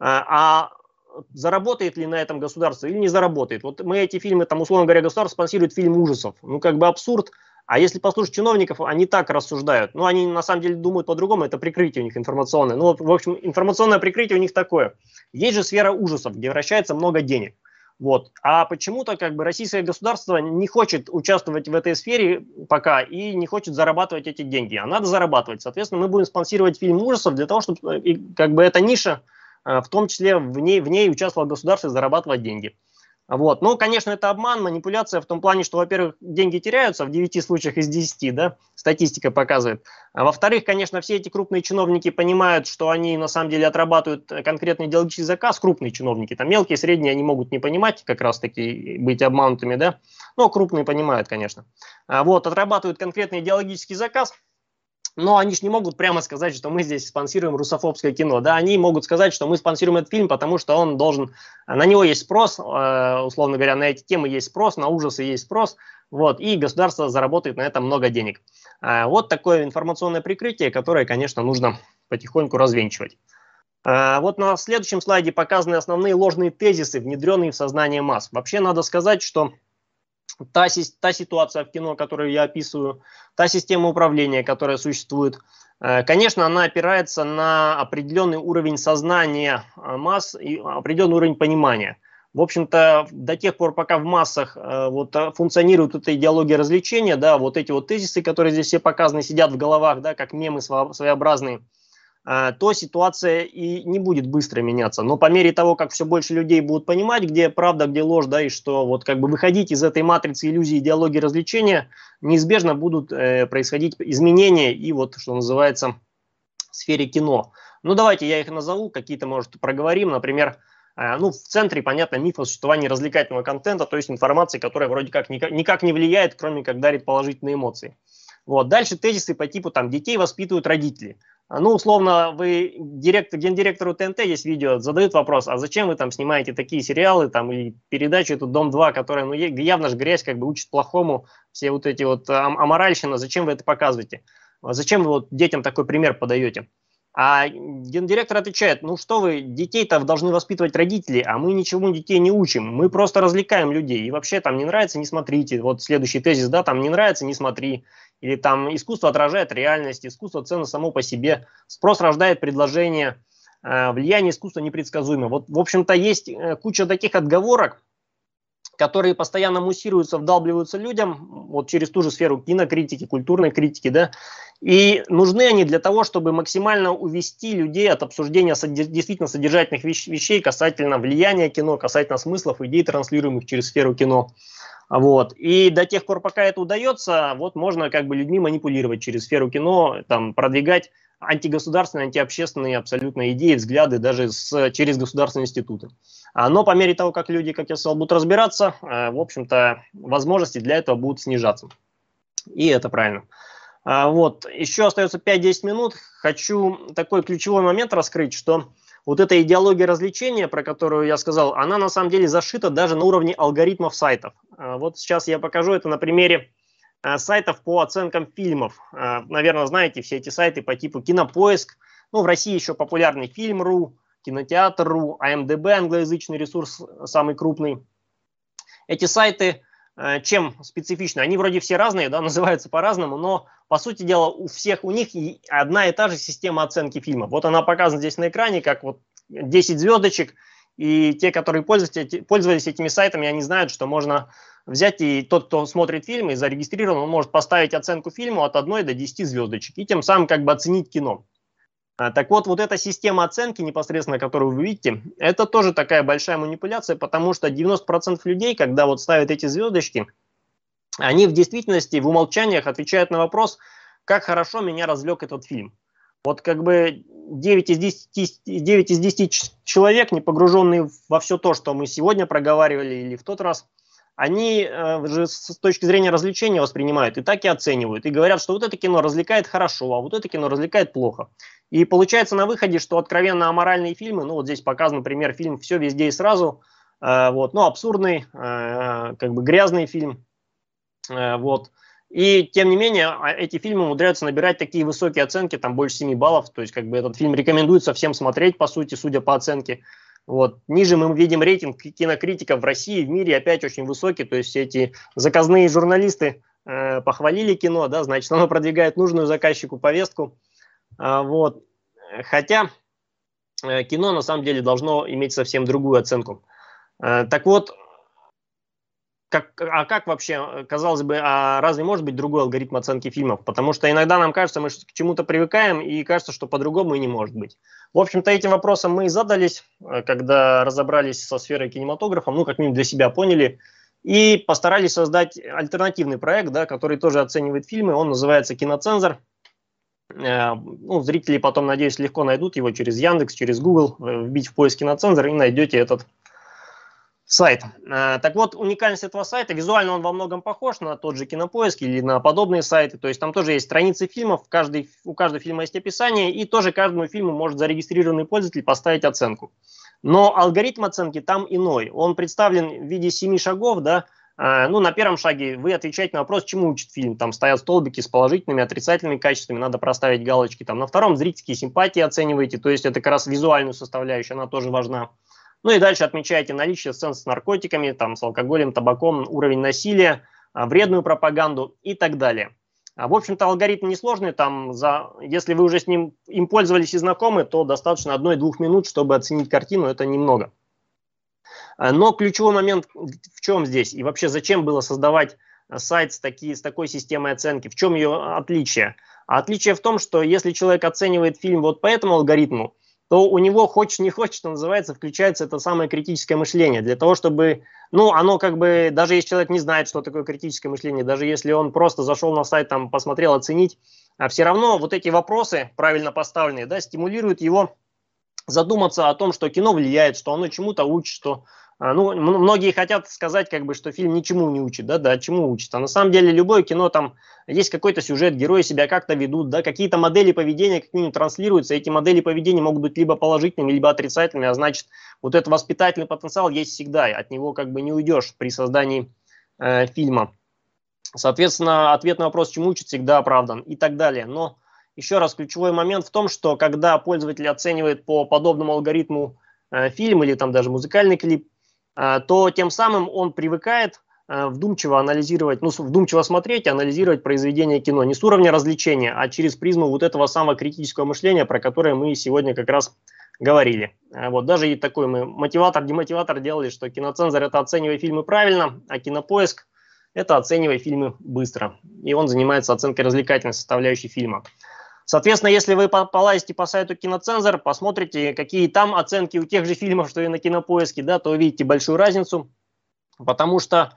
а заработает ли на этом государство или не заработает. Вот мы эти фильмы, там, условно говоря, государство спонсирует фильм ужасов. Ну, как бы абсурд. А если послушать чиновников, они так рассуждают. Ну, они на самом деле думают по-другому, это прикрытие у них информационное. Ну, в общем, информационное прикрытие у них такое. Есть же сфера ужасов, где вращается много денег. Вот. А почему-то как бы российское государство не хочет участвовать в этой сфере пока и не хочет зарабатывать эти деньги. А надо зарабатывать. Соответственно, мы будем спонсировать фильм ужасов для того, чтобы и, как бы эта ниша, в том числе в ней, в ней участвовало государство и зарабатывать деньги. Вот. Ну, конечно, это обман, манипуляция в том плане, что, во-первых, деньги теряются в девяти случаях из десяти, да, статистика показывает. А во-вторых, конечно, все эти крупные чиновники понимают, что они на самом деле отрабатывают конкретный идеологический заказ, крупные чиновники, там мелкие, средние, они могут не понимать, как раз-таки быть обманутыми, да, но крупные понимают, конечно. А вот, отрабатывают конкретный идеологический заказ. Но они же не могут прямо сказать, что мы здесь спонсируем русофобское кино. Да, они могут сказать, что мы спонсируем этот фильм, потому что он должен, на него есть спрос, условно говоря, на эти темы есть спрос, на ужасы есть спрос, вот, и государство заработает на этом много денег. Вот такое информационное прикрытие, которое, конечно, нужно потихоньку развенчивать. Вот на следующем слайде показаны основные ложные тезисы, внедренные в сознание масс. Вообще надо сказать, что Та, та ситуация в кино, которую я описываю, та система управления, которая существует, конечно, она опирается на определенный уровень сознания масс и определенный уровень понимания. В общем-то, до тех пор, пока в массах вот, функционирует эта идеология развлечения, да, вот эти вот тезисы, которые здесь все показаны, сидят в головах, да, как мемы своеобразные, то ситуация и не будет быстро меняться. Но по мере того, как все больше людей будут понимать, где правда, где ложь, да, и что вот как бы выходить из этой матрицы иллюзий, идеологии развлечения, неизбежно будут э, происходить изменения и вот, что называется, в сфере кино. Ну, давайте я их назову, какие-то, может, проговорим. Например, э, ну, в центре, понятно, миф о существовании развлекательного контента, то есть информации, которая вроде как никак, никак не влияет, кроме как дарит положительные эмоции. Вот. Дальше тезисы по типу там детей воспитывают родители. Ну, условно, вы директор, гендиректору ТНТ есть видео, задают вопрос, а зачем вы там снимаете такие сериалы, там, и передачу эту «Дом-два», которая, ну, явно же грязь, как бы учит плохому, все вот эти вот ам аморальщина, зачем вы это показываете? Зачем вы вот детям такой пример подаете? А гендиректор отвечает, ну что вы, детей-то должны воспитывать родители, а мы ничего детей не учим, мы просто развлекаем людей. И вообще там не нравится, не смотрите. Вот следующий тезис, да, там не нравится, не смотри. Или там искусство отражает реальность, искусство ценно само по себе, спрос рождает предложение, влияние искусства непредсказуемо. Вот, в общем-то, есть куча таких отговорок, которые постоянно муссируются, вдалбливаются людям вот через ту же сферу кинокритики, культурной критики, да, и нужны они для того, чтобы максимально увести людей от обсуждения действительно содержательных вещей касательно влияния кино, касательно смыслов, идей, транслируемых через сферу кино. Вот. И до тех пор, пока это удается, вот можно как бы людьми манипулировать через сферу кино, там, продвигать антигосударственные, антиобщественные абсолютно идеи, взгляды даже с, через государственные институты. Но по мере того, как люди, как я сказал, будут разбираться, в общем-то, возможности для этого будут снижаться. И это правильно. Вот. Еще остается пять-десять минут. Хочу такой ключевой момент раскрыть, что вот эта идеология развлечения, про которую я сказал, она на самом деле зашита даже на уровне алгоритмов сайтов. Вот сейчас я покажу это на примере сайтов по оценкам фильмов. Наверное, знаете все эти сайты по типу Кинопоиск. Ну, в России еще популярный Фильм точка ру, Кинотеатр точка ру, а эм дэ бэ, англоязычный ресурс, самый крупный. Эти сайты чем специфичны? Они вроде все разные, да, называются по-разному, но, по сути дела, у всех у них одна и та же система оценки фильма. Вот она показана здесь на экране, как вот десять звездочек, и те, которые пользовались, пользовались этими сайтами, они знают, что можно взять, и тот, кто смотрит фильм и зарегистрирован, он может поставить оценку фильму от одной до десяти звездочек, и тем самым как бы оценить кино. Так вот, вот эта система оценки, непосредственно, которую вы видите, это тоже такая большая манипуляция, потому что девяносто процентов людей, когда вот ставят эти звездочки, они в действительности в умолчаниях отвечают на вопрос, как хорошо меня развлек этот фильм. Вот как бы девять из десяти человек, не погруженные во все то, что мы сегодня проговаривали или в тот раз, они э, же с точки зрения развлечения воспринимают и так и оценивают. И говорят, что вот это кино развлекает хорошо, а вот это кино развлекает плохо. И получается на выходе, что откровенно аморальные фильмы, ну вот здесь показан, например, фильм «Все везде и сразу», э, вот, ну абсурдный, э, как бы грязный фильм, э, вот. И тем не менее, эти фильмы умудряются набирать такие высокие оценки, там больше семи баллов, то есть как бы этот фильм рекомендуется всем смотреть, по сути, судя по оценке. Вот. Ниже мы видим рейтинг кинокритиков в России и в мире опять очень высокий, то есть все эти заказные журналисты э, похвалили кино, да, значит, оно продвигает нужную заказчику повестку. А, вот. Хотя э, кино на самом деле должно иметь совсем другую оценку. Э, так вот, как, а как вообще, казалось бы, а разве может быть другой алгоритм оценки фильмов? Потому что иногда нам кажется, мы к чему-то привыкаем, и кажется, что по-другому и не может быть. В общем-то, этим вопросом мы и задались, когда разобрались со сферой кинематографа, ну, как минимум для себя поняли, и постарались создать альтернативный проект, да, который тоже оценивает фильмы. Он называется «Киноцензор». Ну, зрители потом, надеюсь, легко найдут его через Яндекс, через Google, вбить в поиск «Киноцензор» и найдете этот сайт. Так вот, уникальность этого сайта, визуально он во многом похож на тот же Кинопоиск или на подобные сайты, то есть там тоже есть страницы фильмов, каждый, у каждого фильма есть описание, и тоже каждому фильму может зарегистрированный пользователь поставить оценку. Но алгоритм оценки там иной, он представлен в виде семи шагов, да. Ну, на первом шаге вы отвечаете на вопрос, чему учит фильм, там стоят столбики с положительными, отрицательными качествами, надо проставить галочки, там на втором зрительские симпатии оцениваете, то есть это как раз визуальную составляющую, она тоже важна. Ну и дальше отмечаете наличие сцен с наркотиками, там, с алкоголем, табаком, уровень насилия, вредную пропаганду и так далее. В общем-то, алгоритм несложный, там, за, если вы уже с ним им пользовались и знакомы, то достаточно одной-двух минут, чтобы оценить картину, это немного. Но ключевой момент в чем здесь и вообще зачем было создавать сайт с, таки, с такой системой оценки, в чем ее отличие? Отличие в том, что если человек оценивает фильм вот по этому алгоритму, то у него, хочешь не хочешь, что называется, включается это самое критическое мышление. Для того, чтобы, ну, оно как бы, даже если человек не знает, что такое критическое мышление, даже если он просто зашел на сайт, там, посмотрел, оценить, а все равно вот эти вопросы, правильно поставленные, да, стимулируют его задуматься о том, что кино влияет, что оно чему-то учит, что... Ну, многие хотят сказать, как бы, что фильм ничему не учит, да, да, чему учит. А на самом деле любое кино, там есть какой-то сюжет, герои себя как-то ведут, да, какие-то модели поведения как минимум транслируются. Эти модели поведения могут быть либо положительными, либо отрицательными, а значит, вот этот воспитательный потенциал есть всегда, от него как бы не уйдешь при создании э, фильма. Соответственно, ответ на вопрос, чему учит, всегда оправдан и так далее. Но еще раз, ключевой момент в том, что когда пользователь оценивает по подобному алгоритму э, фильм или там даже музыкальный клип, то тем самым он привыкает вдумчиво анализировать, ну, вдумчиво смотреть и анализировать произведение кино не с уровня развлечения, а через призму вот этого самого критического мышления, про которое мы сегодня как раз говорили. Вот даже и такой мы мотиватор-демотиватор делали, что киноцензор – это оценивай фильмы правильно, а кинопоиск – это оценивай фильмы быстро. И он занимается оценкой развлекательной составляющей фильма. Соответственно, если вы полазите по сайту Киноцензор, посмотрите, какие там оценки у тех же фильмов, что и на Кинопоиске, да, то увидите большую разницу, потому что,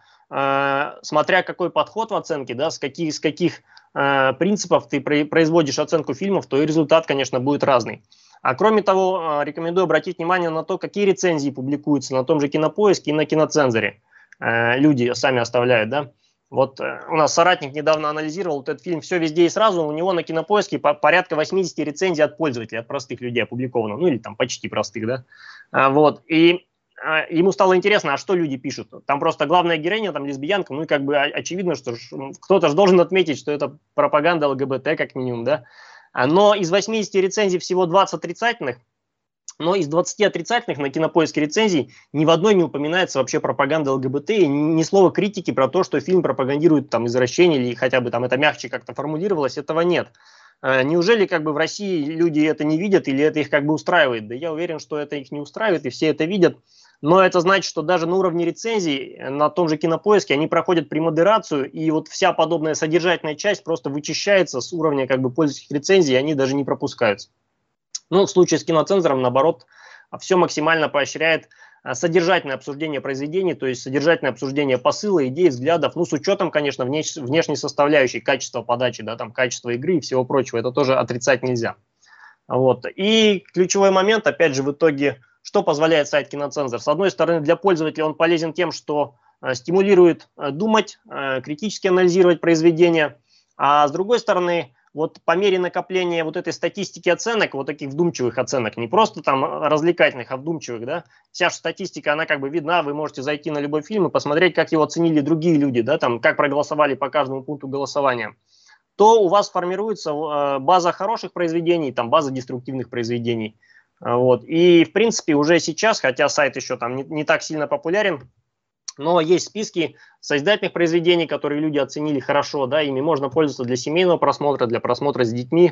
э, смотря какой подход в оценке, да, с каких, с каких э, принципов ты производишь оценку фильмов, то и результат, конечно, будет разный. А кроме того, э, рекомендую обратить внимание на то, какие рецензии публикуются на том же Кинопоиске и на Киноцензоре. Э, люди сами оставляют, да. Вот э, у нас соратник недавно анализировал вот этот фильм «Все везде и сразу», у него на Кинопоиске по порядка восемьдесят рецензий от пользователей, от простых людей опубликовано, ну или там почти простых, да. А, вот, и а, ему стало интересно, а что люди пишут. Там просто главная героиня, там лесбиянка, ну и как бы очевидно, что кто-то же должен отметить, что это пропаганда ЛГБТ как минимум, да. А, но из восьмидесяти рецензий всего двадцать отрицательных, но из двадцати отрицательных на Кинопоиске рецензий ни в одной не упоминается вообще пропаганда ЛГБТ, и ни слова критики про то, что фильм пропагандирует там извращение, или хотя бы там это мягче как-то формулировалось, этого нет. Неужели как бы в России люди это не видят, или это их как бы устраивает? Да я уверен, что это их не устраивает, и все это видят. Но это значит, что даже на уровне рецензий на том же Кинопоиске они проходят премодерацию, и вот вся подобная содержательная часть просто вычищается с уровня как бы пользовательских рецензий, и они даже не пропускаются. Ну, в случае с Киноцензором, наоборот, все максимально поощряет содержательное обсуждение произведений, то есть содержательное обсуждение посыла, идей, взглядов, ну, с учетом, конечно, внеш внешней составляющей, качества подачи, да, там, качества игры и всего прочего, это тоже отрицать нельзя. Вот. И ключевой момент, опять же, в итоге, что позволяет сайт Киноцензор? С одной стороны, для пользователя он полезен тем, что э, стимулирует э, думать, э, критически анализировать произведения, а с другой стороны, вот по мере накопления вот этой статистики оценок, вот таких вдумчивых оценок, не просто там развлекательных, а вдумчивых, да, вся статистика, она как бы видна, вы можете зайти на любой фильм и посмотреть, как его оценили другие люди, да, там, как проголосовали по каждому пункту голосования, то у вас формируется база хороших произведений, там, база деструктивных произведений, вот, и, в принципе, уже сейчас, хотя сайт еще там не, не так сильно популярен, но есть списки созидательных произведений, которые люди оценили хорошо, да, ими можно пользоваться для семейного просмотра, для просмотра с детьми.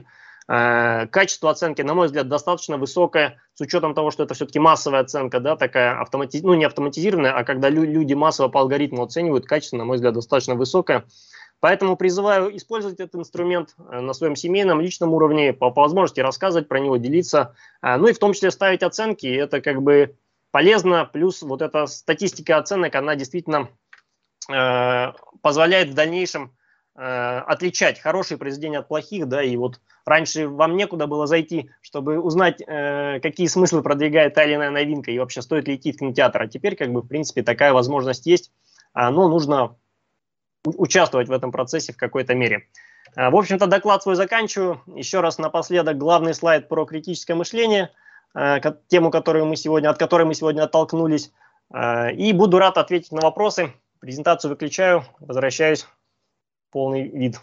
Э, качество оценки, на мой взгляд, достаточно высокое, с учетом того, что это все-таки массовая оценка, да, такая автомати... ну, не автоматизированная, а когда лю- люди массово по алгоритму оценивают, качество, на мой взгляд, достаточно высокое. Поэтому призываю использовать этот инструмент на своем семейном, личном уровне, по, по возможности рассказывать про него, делиться, ну и в том числе ставить оценки, это как бы полезно, плюс вот эта статистика оценок, она действительно э, позволяет в дальнейшем э, отличать хорошие произведения от плохих, да, и вот раньше вам некуда было зайти, чтобы узнать, э, какие смыслы продвигает та или иная новинка и вообще стоит ли идти в кинотеатр, а теперь как бы в принципе такая возможность есть, но нужно участвовать в этом процессе в какой-то мере. В общем-то, доклад свой заканчиваю. Еще раз напоследок главный слайд про критическое мышление, тему, которую мы сегодня, от которой мы сегодня оттолкнулись. И буду рад ответить на вопросы. Презентацию выключаю, возвращаюсь в полный вид.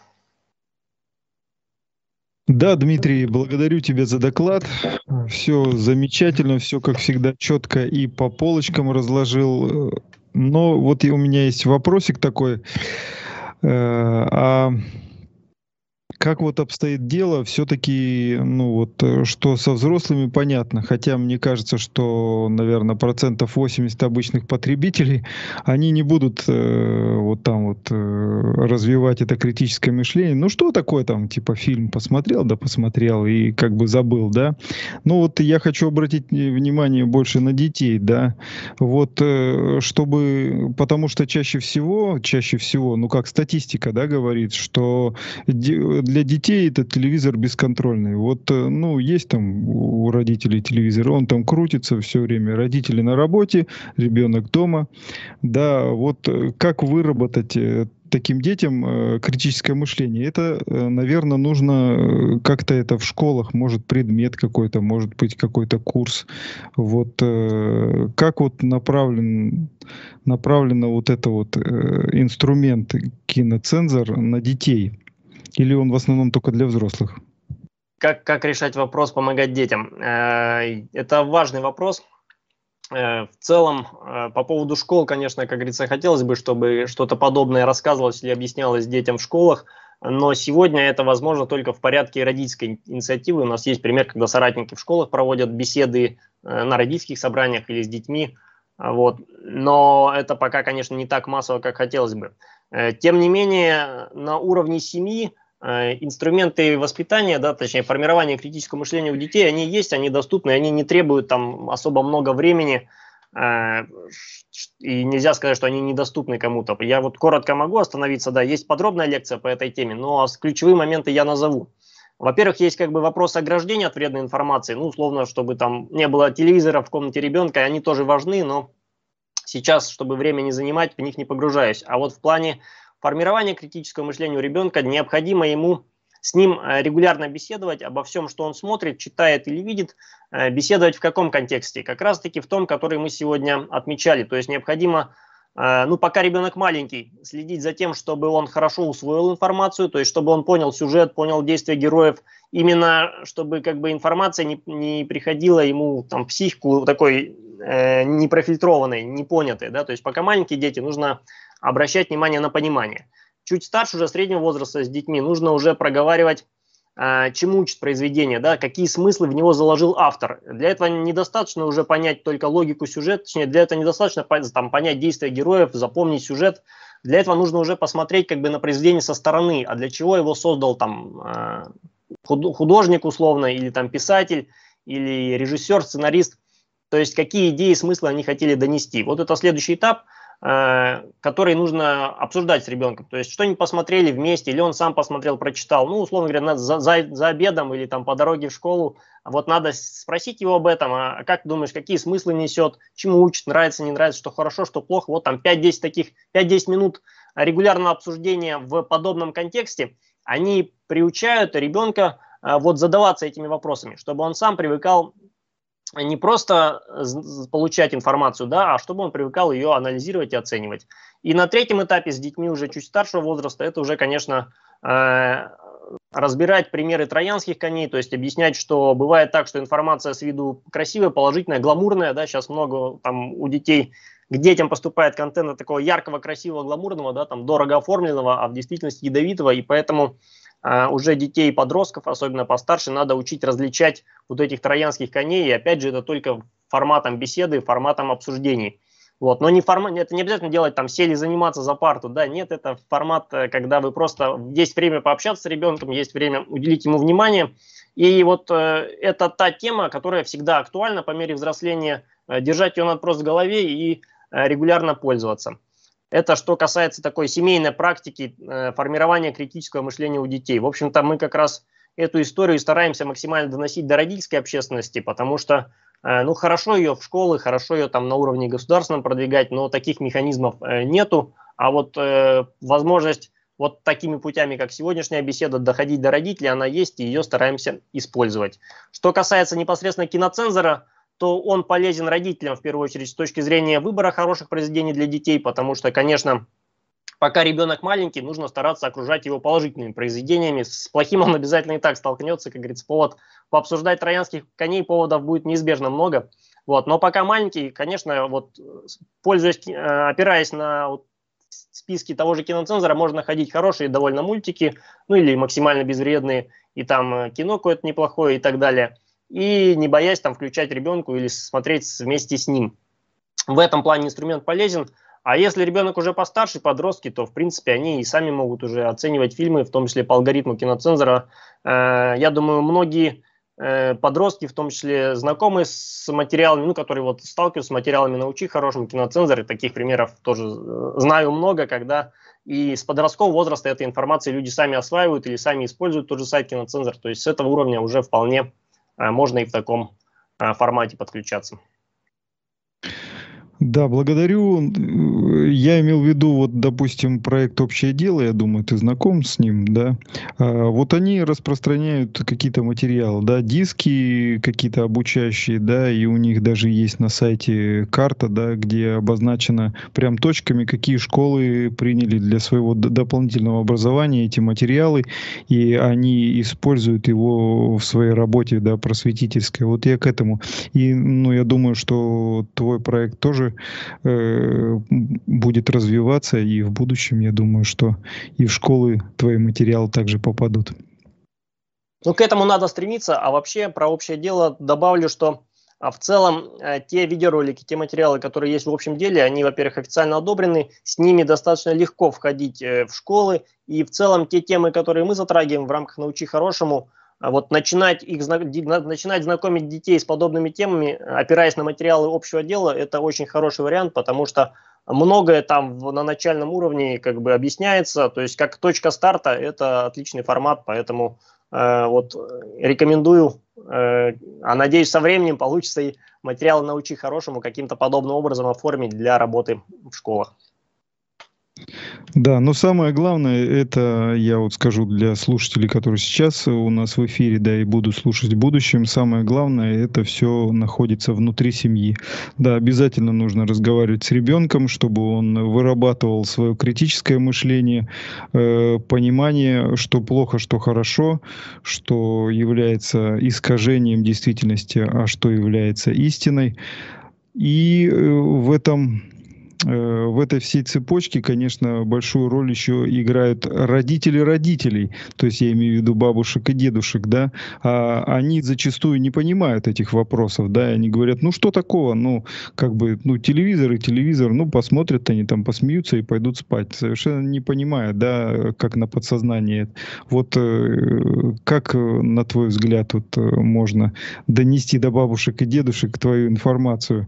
Да, Дмитрий, благодарю тебя за доклад. Все замечательно, все, как всегда, четко и по полочкам разложил. Но вот и у меня есть вопросик такой. А как вот обстоит дело, все-таки, ну вот, что со взрослыми понятно, хотя мне кажется, что, наверное, процентов восемьдесят обычных потребителей, они не будут э, вот там вот э, развивать это критическое мышление. Ну что такое там, типа фильм посмотрел, да посмотрел и как бы забыл, да. Ну вот я хочу обратить внимание больше на детей, да, вот, э, чтобы, потому что чаще всего, чаще всего, ну как статистика, да, говорит, что для детей это телевизор бесконтрольный. Вот, ну, есть там у родителей телевизор, он там крутится все время. Родители на работе, ребенок дома. Да, вот как выработать таким детям критическое мышление? Это, наверное, нужно как-то это в школах, может, предмет какой-то, может быть, какой-то курс. Вот как вот направлен, направлено вот это вот инструмент киноцензор на детей? Или он в основном только для взрослых? Как, как решать вопрос, помогать детям? Это важный вопрос. В целом, по поводу школ, конечно, как говорится, хотелось бы, чтобы что-то подобное рассказывалось или объяснялось детям в школах, но сегодня это возможно только в порядке родительской инициативы. У нас есть пример, когда соратники в школах проводят беседы на родительских собраниях или с детьми. Вот. Но это пока, конечно, не так массово, как хотелось бы. Тем не менее, на уровне семьи инструменты воспитания, да, точнее формирования критического мышления у детей, они есть, они доступны, они не требуют там особо много времени, э, и нельзя сказать, что они недоступны кому-то. Я вот коротко могу остановиться, да, есть подробная лекция по этой теме, но ключевые моменты я назову. Во-первых, есть как бы вопрос ограждения от вредной информации, ну, условно, чтобы там не было телевизора в комнате ребенка, они тоже важны, но сейчас, чтобы время не занимать, в них не погружаюсь. А вот в плане формирование критического мышления у ребенка необходимо ему с ним регулярно беседовать обо всем, что он смотрит, читает или видит. Беседовать в каком контексте? Как раз-таки в том, который мы сегодня отмечали. То есть необходимо, ну пока ребенок маленький, следить за тем, чтобы он хорошо усвоил информацию, то есть чтобы он понял сюжет, понял действия героев, именно чтобы как бы информация не, не приходила ему там, в психику такой э, непрофильтрованной, непонятой. Да? То есть пока маленькие дети, нужно обращать внимание на понимание. Чуть старше, уже среднего возраста с детьми, нужно уже проговаривать, э, чему учит произведение, да, какие смыслы в него заложил автор. Для этого недостаточно уже понять только логику сюжета, точнее, для этого недостаточно там, понять действия героев, запомнить сюжет. Для этого нужно уже посмотреть как бы на произведение со стороны, а для чего его создал там э, художник условно, или там писатель, или режиссер, сценарист. То есть какие идеи, смыслы они хотели донести. Вот это следующий этап, который нужно обсуждать с ребенком. То есть что-нибудь посмотрели вместе, или он сам посмотрел, прочитал. Ну, условно говоря, за, за, за обедом или там по дороге в школу. Вот надо спросить его об этом. А как ты думаешь, какие смыслы несет, чему учит, нравится, не нравится, что хорошо, что плохо. Вот там пять-десять таких, пять-десять минут регулярного обсуждения в подобном контексте, они приучают ребенка вот задаваться этими вопросами, чтобы он сам привыкал не просто получать информацию, да, а чтобы он привыкал ее анализировать и оценивать. И на третьем этапе с детьми уже чуть старшего возраста, это уже, конечно, э, разбирать примеры троянских коней, то есть объяснять, что бывает так, что информация с виду красивая, положительная, гламурная, да, сейчас много там у детей, к детям поступает контента такого яркого, красивого, гламурного, да, там дорого оформленного, а в действительности ядовитого, и поэтому а, уже детей и подростков, особенно постарше, надо учить различать вот этих троянских коней, и опять же это только форматом беседы, форматом обсуждений. Вот. Но не формат, это не обязательно делать там, сели заниматься за парту, да, нет, это формат, когда вы просто, есть время пообщаться с ребенком, есть время уделить ему внимание, и вот э, это та тема, которая всегда актуальна по мере взросления, э, держать ее надо просто в голове и э, регулярно пользоваться. Это что касается такой семейной практики э, формирования критического мышления у детей. В общем-то, мы как раз эту историю стараемся максимально доносить до родительской общественности, потому что ну, хорошо ее в школы, хорошо ее там на уровне государственном продвигать, но таких механизмов э, нету. А вот э, возможность вот такими путями, как сегодняшняя беседа, доходить до родителей, она есть, и ее стараемся использовать. Что касается непосредственно киноцензора, то он полезен родителям, в первую очередь, с точки зрения выбора хороших произведений для детей, потому что, конечно, пока ребенок маленький, нужно стараться окружать его положительными произведениями. С плохим он обязательно и так столкнется, как говорится, повод пообсуждать троянских коней, поводов будет неизбежно много. Вот. Но пока маленький, конечно, вот, пользуясь, опираясь на вот, списки того же киноцензора, можно находить хорошие довольно мультики, ну или максимально безвредные, и там кино какое-то неплохое и так далее. И не боясь там включать ребенку или смотреть вместе с ним. В этом плане инструмент полезен. А если ребенок уже постарше, подростки, то, в принципе, они и сами могут уже оценивать фильмы, в том числе по алгоритму киноцензора. Я думаю, многие подростки, в том числе, знакомы с материалами, ну, которые вот сталкиваются с материалами «Научи хорошему киноцензоре». Таких примеров тоже знаю много, когда и с подросткового возраста этой информации люди сами осваивают или сами используют тот же сайт киноцензор. То есть с этого уровня уже вполне можно и в таком формате подключаться. Да, благодарю. Я имел в виду, вот, допустим, проект «Общее дело», я думаю, ты знаком с ним, да? А, вот они распространяют какие-то материалы, да, диски какие-то обучающие, да, и у них даже есть на сайте карта, да, где обозначено прям точками, какие школы приняли для своего дополнительного образования эти материалы, и они используют его в своей работе, да, просветительской. Вот я к этому. И, ну, я думаю, что твой проект тоже э, будет развиваться, и в будущем, я думаю, что и в школы твои материалы также попадут. Ну, к этому надо стремиться, а вообще про общее дело добавлю, что а в целом э, те видеоролики, те материалы, которые есть в общем деле, они, во-первых, официально одобрены, с ними достаточно легко входить э, в школы, и в целом те темы, которые мы затрагиваем в рамках «Научи хорошему», вот начинать, их, начинать знакомить детей с подобными темами, опираясь на материалы общего дела, это очень хороший вариант, потому что многое там на начальном уровне как бы объясняется, то есть как точка старта это отличный формат, поэтому э, вот рекомендую, э, а надеюсь со временем получится и материалы «Научи хорошему» каким-то подобным образом оформить для работы в школах. Да, но самое главное, это я вот скажу для слушателей, которые сейчас у нас в эфире, да, и будут слушать в будущем, самое главное, это все находится внутри семьи. Да, обязательно нужно разговаривать с ребенком, чтобы он вырабатывал свое критическое мышление, э, понимание, что плохо, что хорошо, что является искажением действительности, а что является истиной. И э, в этом... В этой всей цепочке, конечно, большую роль еще играют родители родителей, то есть я имею в виду бабушек и дедушек, да, а они зачастую не понимают этих вопросов, да, и они говорят, ну что такого, ну как бы, ну телевизор и телевизор, ну посмотрят они там, посмеются и пойдут спать, совершенно не понимая, да, как на подсознании. Вот как, на твой взгляд, вот можно донести до бабушек и дедушек твою информацию?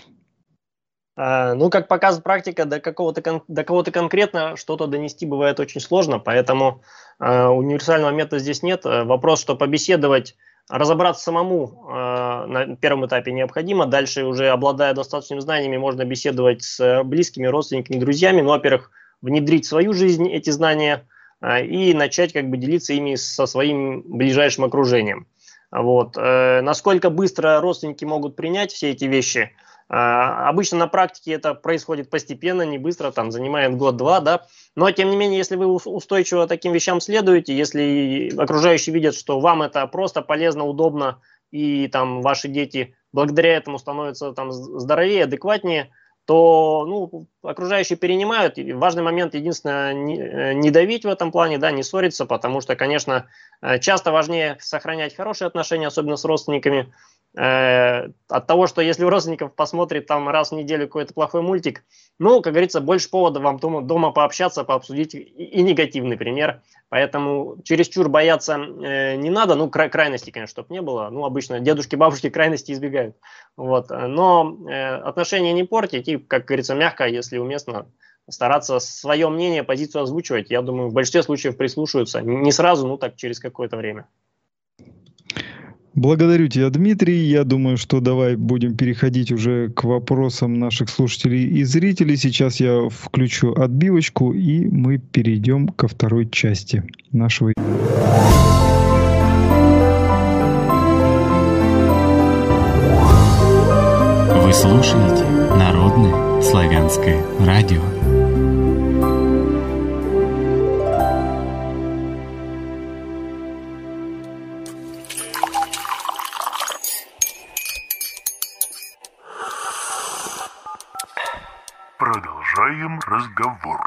Ну, как показывает практика, до какого-то до кого-то конкретно что-то донести бывает очень сложно, поэтому э, универсального метода здесь нет. Вопрос, что побеседовать, разобраться самому э, на первом этапе необходимо. Дальше, уже обладая достаточными знаниями, можно беседовать с близкими, родственниками, друзьями. Ну, во-первых, внедрить в свою жизнь эти знания э, и начать как бы делиться ими со своим ближайшим окружением. Вот. Э, насколько быстро родственники могут принять все эти вещи? Обычно на практике это происходит постепенно, не быстро, там занимает год-два, да. Но тем не менее, если вы устойчиво таким вещам следуете, если окружающие видят, что вам это просто полезно, удобно, и там ваши дети благодаря этому становятся там здоровее, адекватнее, то ну, окружающие перенимают. И важный момент, единственное, не, не давить в этом плане, да, не ссориться, потому что, конечно, часто важнее сохранять хорошие отношения, особенно с родственниками, э, от того, что если у родственников посмотрит там раз в неделю какой-то плохой мультик, ну, как говорится, больше повода вам дома, дома пообщаться, пообсудить и, и негативный пример. Поэтому чересчур бояться э, не надо, ну, кра крайности, конечно, чтобы не было. Ну, обычно дедушки, бабушки крайности избегают. Вот. Но э, отношения не портить и, как говорится, мягко, если уместно, стараться свое мнение, позицию озвучивать. Я думаю, в большинстве случаев прислушаются. Не сразу, ну, так через какое-то время. Благодарю тебя, Дмитрий. Я думаю, что давай будем переходить уже к вопросам наших слушателей и зрителей. Сейчас я включу отбивочку, и мы перейдем ко второй части нашего. Вы слушаете Народное славянское радио. Продолжаем разговор.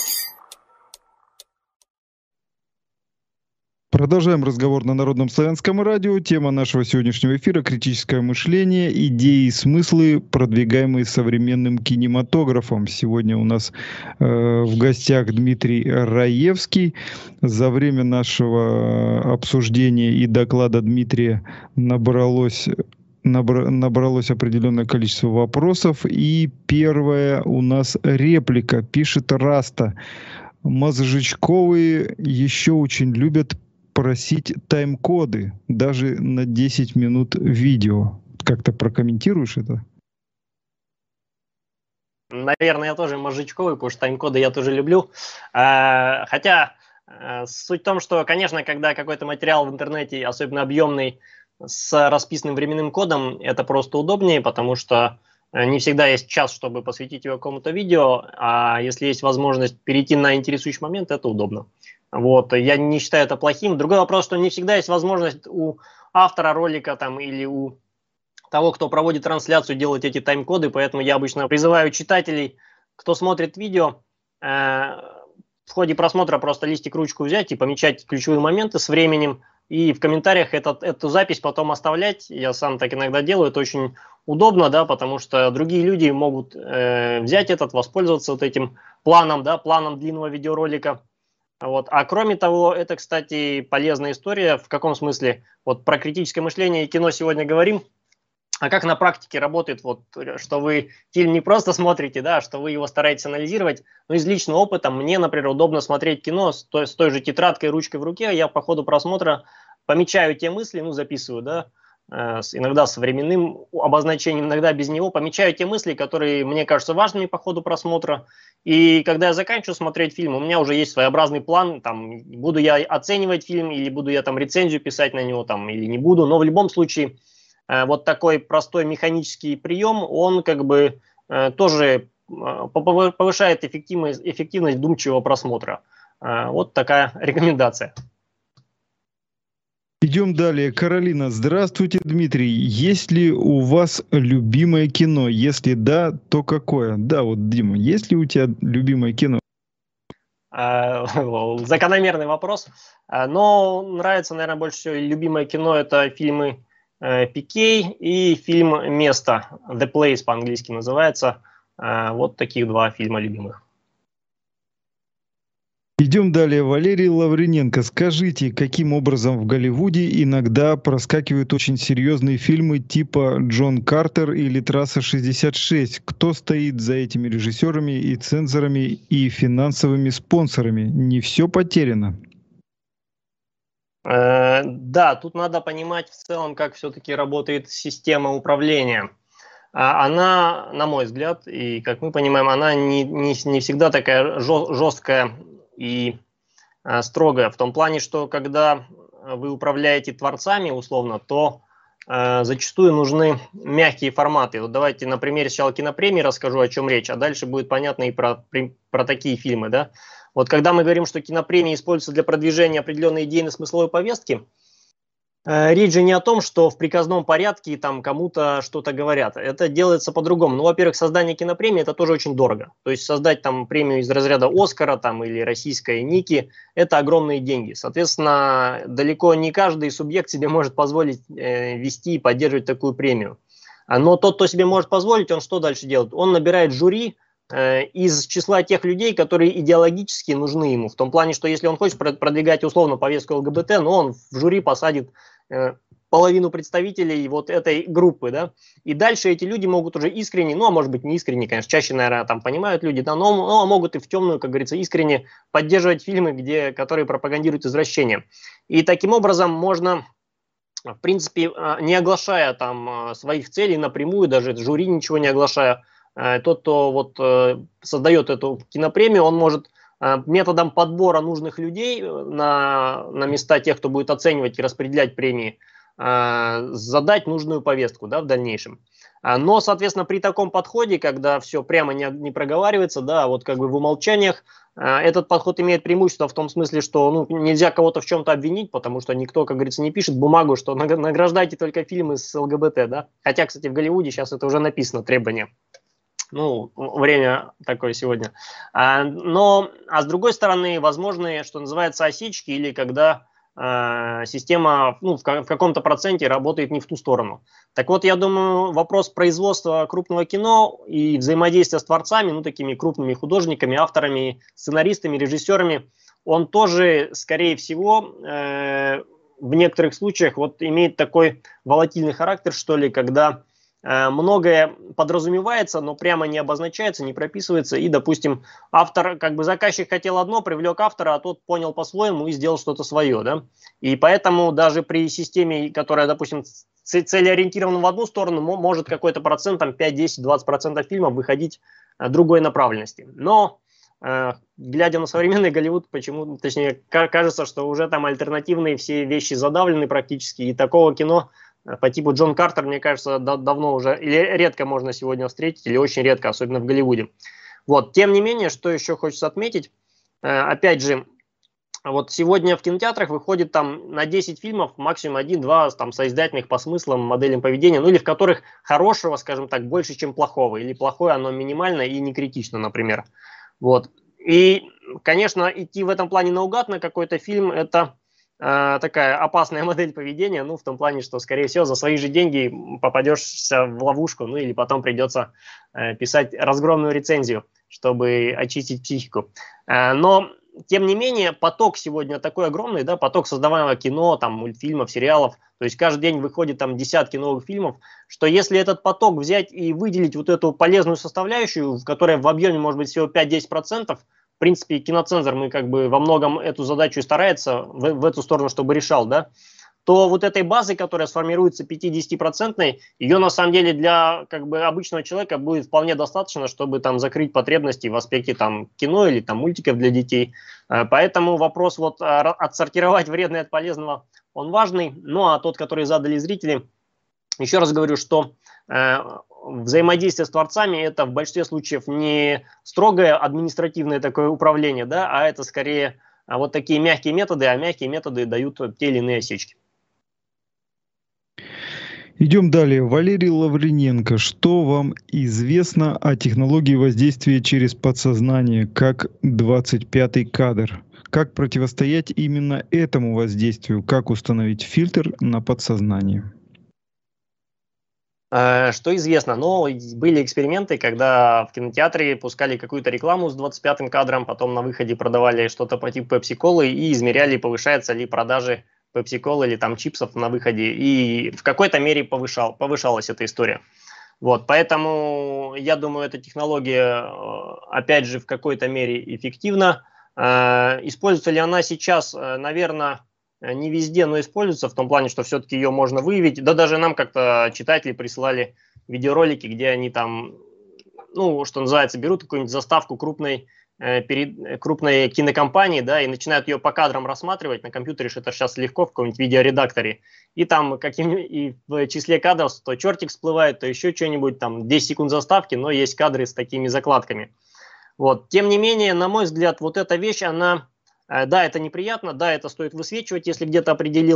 Продолжаем разговор на Народном славянском радио. Тема нашего сегодняшнего эфира — критическое мышление, идеи и смыслы, продвигаемые современным кинематографом. Сегодня у нас э, в гостях Дмитрий Раевский. За время нашего обсуждения и доклада Дмитрия набралось... Набралось определенное количество вопросов. И первая у нас реплика. Пишет Раста. Мозжечковые еще очень любят просить тайм-коды. Даже на десять минут видео. Как-то прокомментируешь это? Наверное, я тоже мозжечковый, потому что тайм-коды я тоже люблю. Хотя суть в том, что, конечно, когда какой-то материал в интернете, особенно объемный, с расписанным временным кодом, это просто удобнее, потому что не всегда есть час, чтобы посвятить его какому-то видео, а если есть возможность перейти на интересующий момент, это удобно. Вот. Я не считаю это плохим. Другой вопрос, что не всегда есть возможность у автора ролика там, или у того, кто проводит трансляцию, делать эти тайм-коды, поэтому я обычно призываю читателей, кто смотрит видео, э, в ходе просмотра просто листик, ручку взять и помечать ключевые моменты с временем, и в комментариях этот, эту запись потом оставлять. Я сам так иногда делаю, это очень удобно, да, потому что другие люди могут э, взять этот, воспользоваться вот этим планом, да, планом длинного видеоролика. Вот. А кроме того, это, кстати, полезная история. В каком смысле? Вот про критическое мышление и кино сегодня говорим. А как на практике работает, вот, что вы фильм не просто смотрите, да, что вы его стараетесь анализировать, но из личного опыта мне, например, удобно смотреть кино с той, с той же тетрадкой, ручкой в руке, я по ходу просмотра помечаю те мысли, ну, записываю, да, э, с, иногда с временным обозначением, иногда без него, помечаю те мысли, которые мне кажутся важными по ходу просмотра, и когда я заканчиваю смотреть фильм, у меня уже есть своеобразный план, там, буду я оценивать фильм, или буду я там рецензию писать на него, там, или не буду, но в любом случае вот такой простой механический прием, он как бы э, тоже повышает эффективность, эффективность вдумчивого просмотра. Э, вот такая рекомендация. Идем далее. Каролина, здравствуйте, Дмитрий. Есть ли у вас любимое кино? Если да, то какое? Да, вот, Дима, есть ли у тебя любимое кино? Э, закономерный вопрос. Но нравится, наверное, больше всего любимое кино — это фильмы Пикей и фильм «Место», The Place по-английски называется. Вот таких два фильма любимых. Идем далее. Валерий Лавриненко, скажите, каким образом в Голливуде иногда проскакивают очень серьезные фильмы типа «Джон Картер» или «Трасса шестьдесят шесть»? Кто стоит за этими режиссерами и цензорами и финансовыми спонсорами? Не все потеряно. Да, тут надо понимать в целом, как все-таки работает система управления. Она, на мой взгляд, и как мы понимаем, она не, не, не всегда такая жесткая и строгая. В том плане, что когда вы управляете творцами, условно, то э, зачастую нужны мягкие форматы. Вот давайте на примере сначала кинопремии расскажу, о чем речь, а дальше будет понятно и про, про такие фильмы, да. Вот когда мы говорим, что кинопремии используются для продвижения определенной идейно-смысловой повестки, Речь же не о том, что в приказном порядке там кому-то что-то говорят. Это делается по-другому. Ну, во-первых, создание кинопремии – это тоже очень дорого. То есть создать там премию из разряда Оскара там, или российской Ники – это огромные деньги. Соответственно, далеко не каждый субъект себе может позволить э, вести и поддерживать такую премию. Но тот, кто себе может позволить, он что дальше делает? Он набирает жюри э, из числа тех людей, которые идеологически нужны ему. В том плане, что если он хочет продвигать условно повестку ЛГБТ, но он в жюри посадит половину представителей вот этой группы, да, и дальше эти люди могут уже искренне, ну, а может быть не искренне, конечно, чаще, наверное, там понимают люди, да, но, но могут и в темную, как говорится, искренне поддерживать фильмы, где, которые пропагандируют извращение. И таким образом можно, в принципе, не оглашая там своих целей напрямую, даже жюри ничего не оглашая, тот, кто вот создает эту кинопремию, он может методом подбора нужных людей на, на места тех, кто будет оценивать и распределять премии, задать нужную повестку, да, в дальнейшем. Но, соответственно, при таком подходе, когда все прямо не, не проговаривается, да, вот как бы в умолчаниях, этот подход имеет преимущество в том смысле, что ну, нельзя кого-то в чем-то обвинить, потому что никто, как говорится, не пишет бумагу, что награждайте только фильмы с ЛГБТ, да. Хотя, кстати, в Голливуде сейчас это уже написано, требование. Ну, время такое сегодня. А, но, а с другой стороны, возможны, что называется, осечки, или когда а, система ну, в, в каком-то проценте работает не в ту сторону. Так вот, я думаю, вопрос производства крупного кино и взаимодействия с творцами, ну, такими крупными художниками, авторами, сценаристами, режиссерами, он тоже, скорее всего, э, в некоторых случаях вот имеет такой волатильный характер, что ли, когда многое подразумевается, но прямо не обозначается, не прописывается. И, допустим, автор, как бы заказчик хотел одно, привлек автора, а тот понял по-своему и сделал что-то свое. Да? И поэтому даже при системе, которая, допустим, целеориентирована в одну сторону, может какой-то процент, там пять, десять, двадцать процентов фильмов выходить другой направленности. Но, э, глядя на современный Голливуд, почему, точнее, кажется, что уже там альтернативные все вещи задавлены практически, и такого кино по типу Джон Картер, мне кажется, да, давно уже, или редко можно сегодня встретить, или очень редко, особенно в Голливуде. Вот. Тем не менее, что еще хочется отметить, э, опять же, вот сегодня в кинотеатрах выходит там на десять фильмов, максимум один-два там соиздательных по смыслам, моделям поведения, ну или в которых хорошего, скажем так, больше, чем плохого, или плохое оно минимально и не критично, например. Вот. И, конечно, идти в этом плане наугад на какой-то фильм, это такая опасная модель поведения, ну, в том плане, что, скорее всего, за свои же деньги попадешься в ловушку, ну, или потом придется э, писать разгромную рецензию, чтобы очистить психику. Э, но, тем не менее, поток сегодня такой огромный, да, поток создаваемого кино, там, мультфильмов, сериалов, то есть каждый день выходит там десятки новых фильмов, что если этот поток взять и выделить вот эту полезную составляющую, которая в объеме может быть всего пять-десять процентов, в принципе, киноцензор мы как бы во многом эту задачу и старается в, в эту сторону, чтобы решал, да, то вот этой базы, которая сформируется пятидесятипроцентной, ее на самом деле для как бы обычного человека будет вполне достаточно, чтобы там закрыть потребности в аспекте там кино или там мультиков для детей. Поэтому вопрос вот отсортировать вредное от полезного, он важный. Ну а тот, который задали зрители, еще раз говорю, что э, взаимодействие с творцами это в большинстве случаев не строгое административное такое управление, да, а это скорее а вот такие мягкие методы, а мягкие методы дают те или иные осечки. Идем далее. Валерий Лавриненко. Что вам известно о технологии воздействия через подсознание, как двадцать пятый кадр? Как противостоять именно этому воздействию? Как установить фильтр на подсознание? Что известно? Ну, были эксперименты, когда в кинотеатре пускали какую-то рекламу с двадцать пятым кадром, потом на выходе продавали что-то по типу пепси-колы и измеряли, повышается ли продажи пепси-колы или там чипсов на выходе. И в какой-то мере повышал, повышалась эта история. Вот, поэтому я думаю, эта технология, опять же, в какой-то мере эффективна. Используется ли она сейчас, наверное, не везде, но используется в том плане, что все-таки ее можно выявить. Да даже нам как-то читатели присылали видеоролики, где они там, ну, что называется, берут какую-нибудь заставку крупной, э, перед, крупной кинокомпании, да, и начинают ее по кадрам рассматривать. На компьютере что это сейчас легко, в каком-нибудь видеоредакторе. И там каким и в числе кадров то чертик всплывает, то еще что-нибудь, там десять секунд заставки, но есть кадры с такими закладками. Вот. Тем не менее, на мой взгляд, вот эта вещь, она... Да, это неприятно, да, это стоит высвечивать, если где-то определил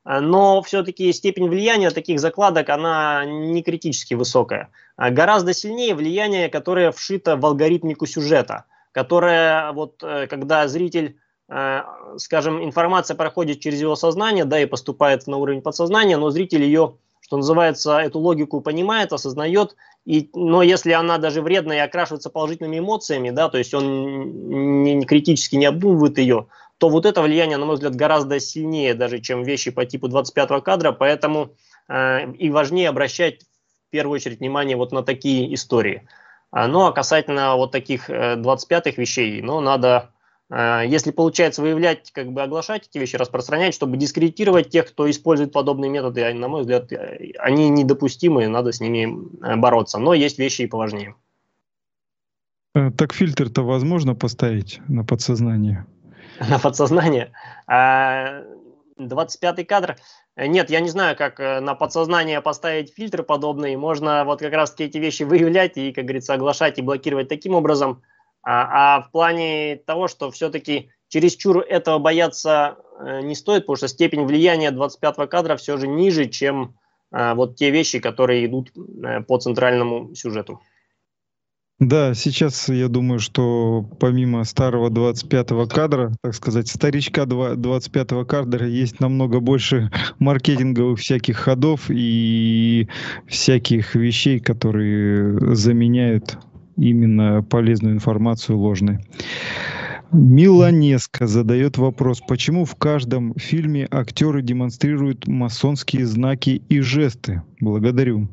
но все-таки степень влияния таких закладок, она не критически высокая. Гораздо сильнее влияние, которое вшито в алгоритмику сюжета, которое, вот, когда зритель, скажем, информация проходит через его сознание, да, и поступает на уровень подсознания, но зритель ее, что называется, эту логику понимает, осознает, и, но если она даже вредная и окрашивается положительными эмоциями, да, то есть он не, не критически не обдумывает ее, то вот это влияние, на мой взгляд, гораздо сильнее даже, чем вещи по типу двадцать пятого кадра, поэтому э, и важнее обращать в первую очередь внимание вот на такие истории. А, ну а касательно вот таких э, двадцать пятых вещей, ну надо, э, если получается выявлять, как бы оглашать эти вещи, распространять, чтобы дискредитировать тех, кто использует подобные методы, на мой взгляд, они недопустимы, надо с ними бороться, но есть вещи и поважнее. Так фильтр-то возможно поставить на подсознание? На подсознание. двадцать пятый кадр. Нет, я не знаю, как на подсознание поставить фильтр подобный. Можно вот как раз эти вещи выявлять и, как говорится, оглашать и блокировать таким образом. А, а в плане того, что все-таки чересчур этого бояться не стоит, потому что степень влияния двадцать пятого кадра все же ниже, чем а, вот те вещи, которые идут по центральному сюжету. Да, сейчас я думаю, что помимо старого двадцать пятого кадра, так сказать, старичка двадцать пятого кадра, есть намного больше маркетинговых всяких ходов и всяких вещей, которые заменяют именно полезную информацию ложной. Миланеска задает вопрос, почему в каждом фильме актеры демонстрируют масонские знаки и жесты? Благодарю.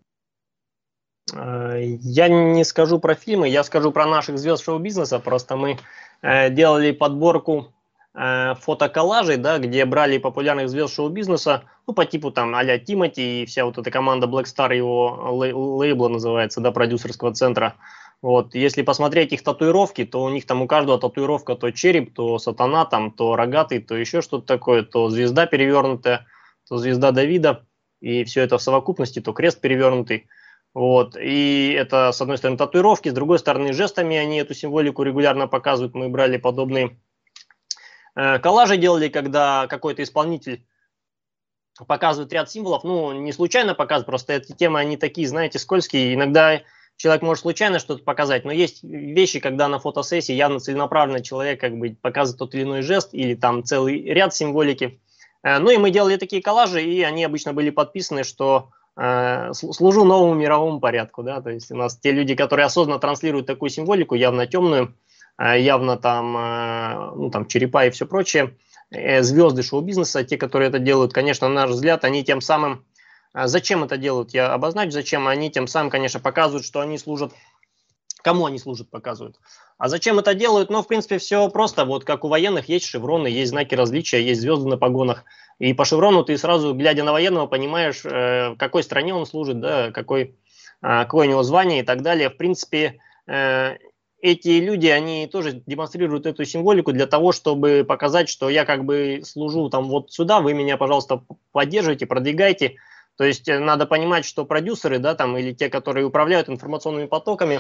Я не скажу про фильмы, я скажу про наших звезд шоу-бизнеса. Просто мы э, делали подборку э, фотоколлажей, да, где брали популярных звезд шоу-бизнеса, ну, по типу там а-ля Тимати и вся вот эта команда Black Star, его лей- лейбла называется, да, продюсерского центра. Вот. Если посмотреть их татуировки, то у них там у каждого татуировка то череп, то сатана, там, то рогатый, то еще что-то такое, то звезда перевернутая, то звезда Давида, и все это в совокупности, то крест перевернутый. Вот. И это, с одной стороны, татуировки, с другой стороны, жестами они эту символику регулярно показывают. Мы брали подобные э, коллажи, делали, когда какой-то исполнитель показывает ряд символов. Ну, не случайно показывает, просто эти темы, они такие, знаете, скользкие. Иногда человек может случайно что-то показать, но есть вещи, когда на фотосессии явно целенаправленно человек как бы показывает тот или иной жест или там целый ряд символики. Э, ну и мы делали такие коллажи, и они обычно были подписаны, что служу новому мировому порядку, да, то есть у нас те люди, которые осознанно транслируют такую символику, явно темную, явно там, ну, там черепа и все прочее, звезды шоу-бизнеса, те, которые это делают, конечно, на наш взгляд, они тем самым, зачем это делают, я обозначу, зачем, они тем самым, конечно, показывают, что они служат, кому они служат, показывают. А зачем это делают? Ну, в принципе, все просто, вот как у военных есть шевроны, есть знаки различия, есть звезды на погонах. И по шеврону ты сразу, глядя на военного, понимаешь, э, в какой стране он служит, да, какой, э, какое у него звание и так далее. В принципе, э, эти люди, они тоже демонстрируют эту символику для того, чтобы показать, что я как бы служу там вот сюда, вы меня, пожалуйста, поддерживайте, продвигайте. То есть э, надо понимать, что продюсеры, да, там, или те, которые управляют информационными потоками,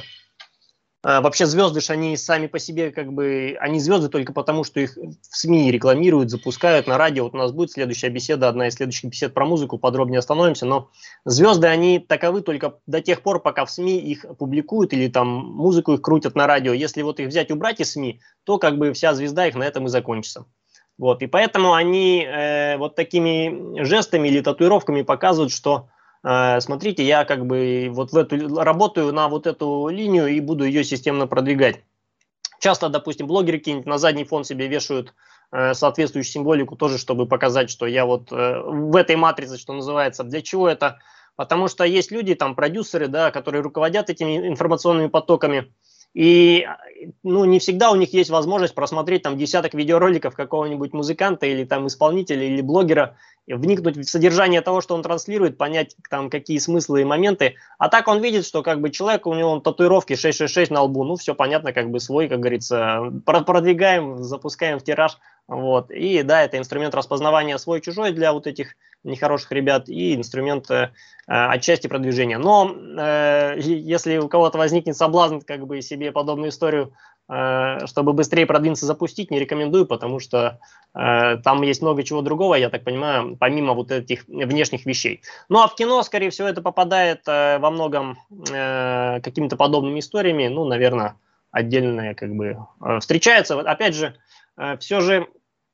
вообще звезды ж они сами по себе как бы, они звезды только потому, что их в СМИ рекламируют, запускают на радио. Вот у нас будет следующая беседа, одна из следующих бесед про музыку, подробнее остановимся, но звезды, они таковы только до тех пор, пока в СМИ их публикуют или там музыку их крутят на радио. Если вот их взять, убрать из СМИ, то как бы вся звезда их на этом и закончится. Вот, и поэтому они э, вот такими жестами или татуировками показывают, что смотрите, я как бы вот в эту работаю на вот эту линию и буду ее системно продвигать. Часто, допустим, блогеры какие-нибудь на задний фон себе вешают э, соответствующую символику тоже, чтобы показать, что я вот э, в этой матрице, что называется. Для чего это? Потому что есть люди, там, продюсеры, да, которые руководят этими информационными потоками. И ну, не всегда у них есть возможность просмотреть там десяток видеороликов какого-нибудь музыканта или там исполнителя или блогера, вникнуть в содержание того, что он транслирует, понять там какие смыслы и моменты. А так он видит, что как бы человек, у него татуировки шесть шесть шесть на лбу, ну все понятно, как бы свой, как говорится, продвигаем, запускаем в тираж, Вот. И да, это инструмент распознавания свой-чужой для вот этих нехороших ребят и инструмент э, отчасти продвижения. Но э, если у кого-то возникнет соблазн как бы себе подобную историю, э, чтобы быстрее продвинуться, запустить, не рекомендую, потому что э, там есть много чего другого, я так понимаю, помимо вот этих внешних вещей. Ну а в кино, скорее всего, это попадает э, во многом э, какими-то подобными историями, ну, наверное, отдельные как бы э, встречаются. Опять же, э, все же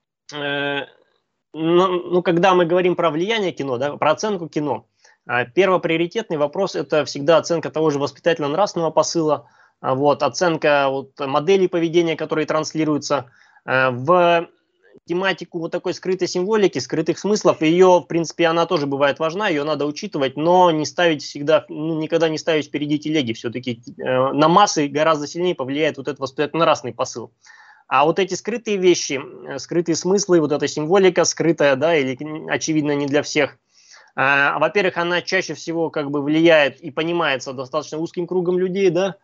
э, ну, ну, когда мы говорим про влияние кино, да, про оценку кино, первоприоритетный вопрос – это всегда оценка того же воспитательно-нравственного посыла, вот, оценка вот, моделей поведения, которые транслируются в тематику вот такой скрытой символики, скрытых смыслов. Ее, в принципе, она тоже бывает важна, ее надо учитывать, но не ставить всегда, ну, никогда не ставить впереди телеги. Все-таки э, на массы гораздо сильнее повлияет вот этот воспитательно-нравственный посыл. А вот эти скрытые вещи, скрытые смыслы, вот эта символика скрытая, да, или очевидно не для всех, э, во-первых, она чаще всего как бы влияет и понимается достаточно узким кругом людей, да,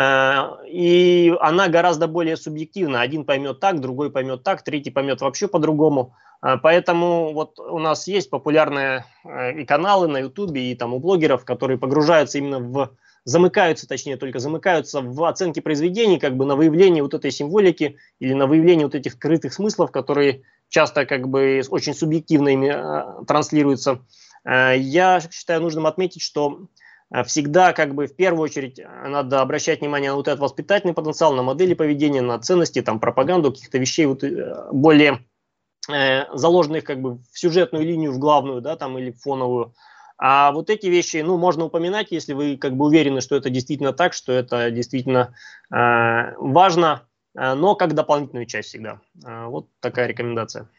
э, и она гораздо более субъективна. Один поймет так, другой поймет так, третий поймет вообще по-другому. Э, поэтому вот у нас есть популярные э, и каналы на Ютубе, и там у блогеров, которые погружаются именно в замыкаются, точнее, только замыкаются в оценке произведений, как бы на выявление вот этой символики или на выявление вот этих скрытых смыслов, которые часто как бы очень субъективно ими э, транслируются. Э, я считаю нужным отметить, что всегда как бы в первую очередь надо обращать внимание на вот этот воспитательный потенциал, на модели поведения, на ценности, там, пропаганду, каких-то вещей вот, э, более э, заложенных как бы в сюжетную линию, в главную, да, там, или в фоновую. А вот эти вещи, ну, можно упоминать, если вы как бы уверены, что это действительно так, что это действительно э, важно, э, но как дополнительную часть всегда. Э, вот такая рекомендация.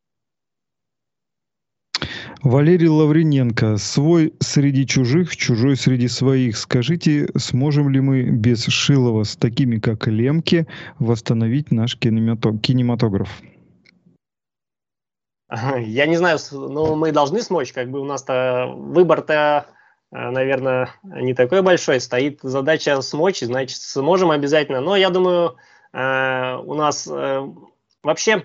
Валерий Лавриненко. Свой среди чужих, чужой среди своих. Скажите, сможем ли мы без Шилова с такими, как Лемке, восстановить наш кинематограф? Я не знаю, но мы должны смочь, как бы у нас-то выбор-то, наверное, не такой большой, стоит задача смочь, значит, сможем обязательно, но я думаю, у нас вообще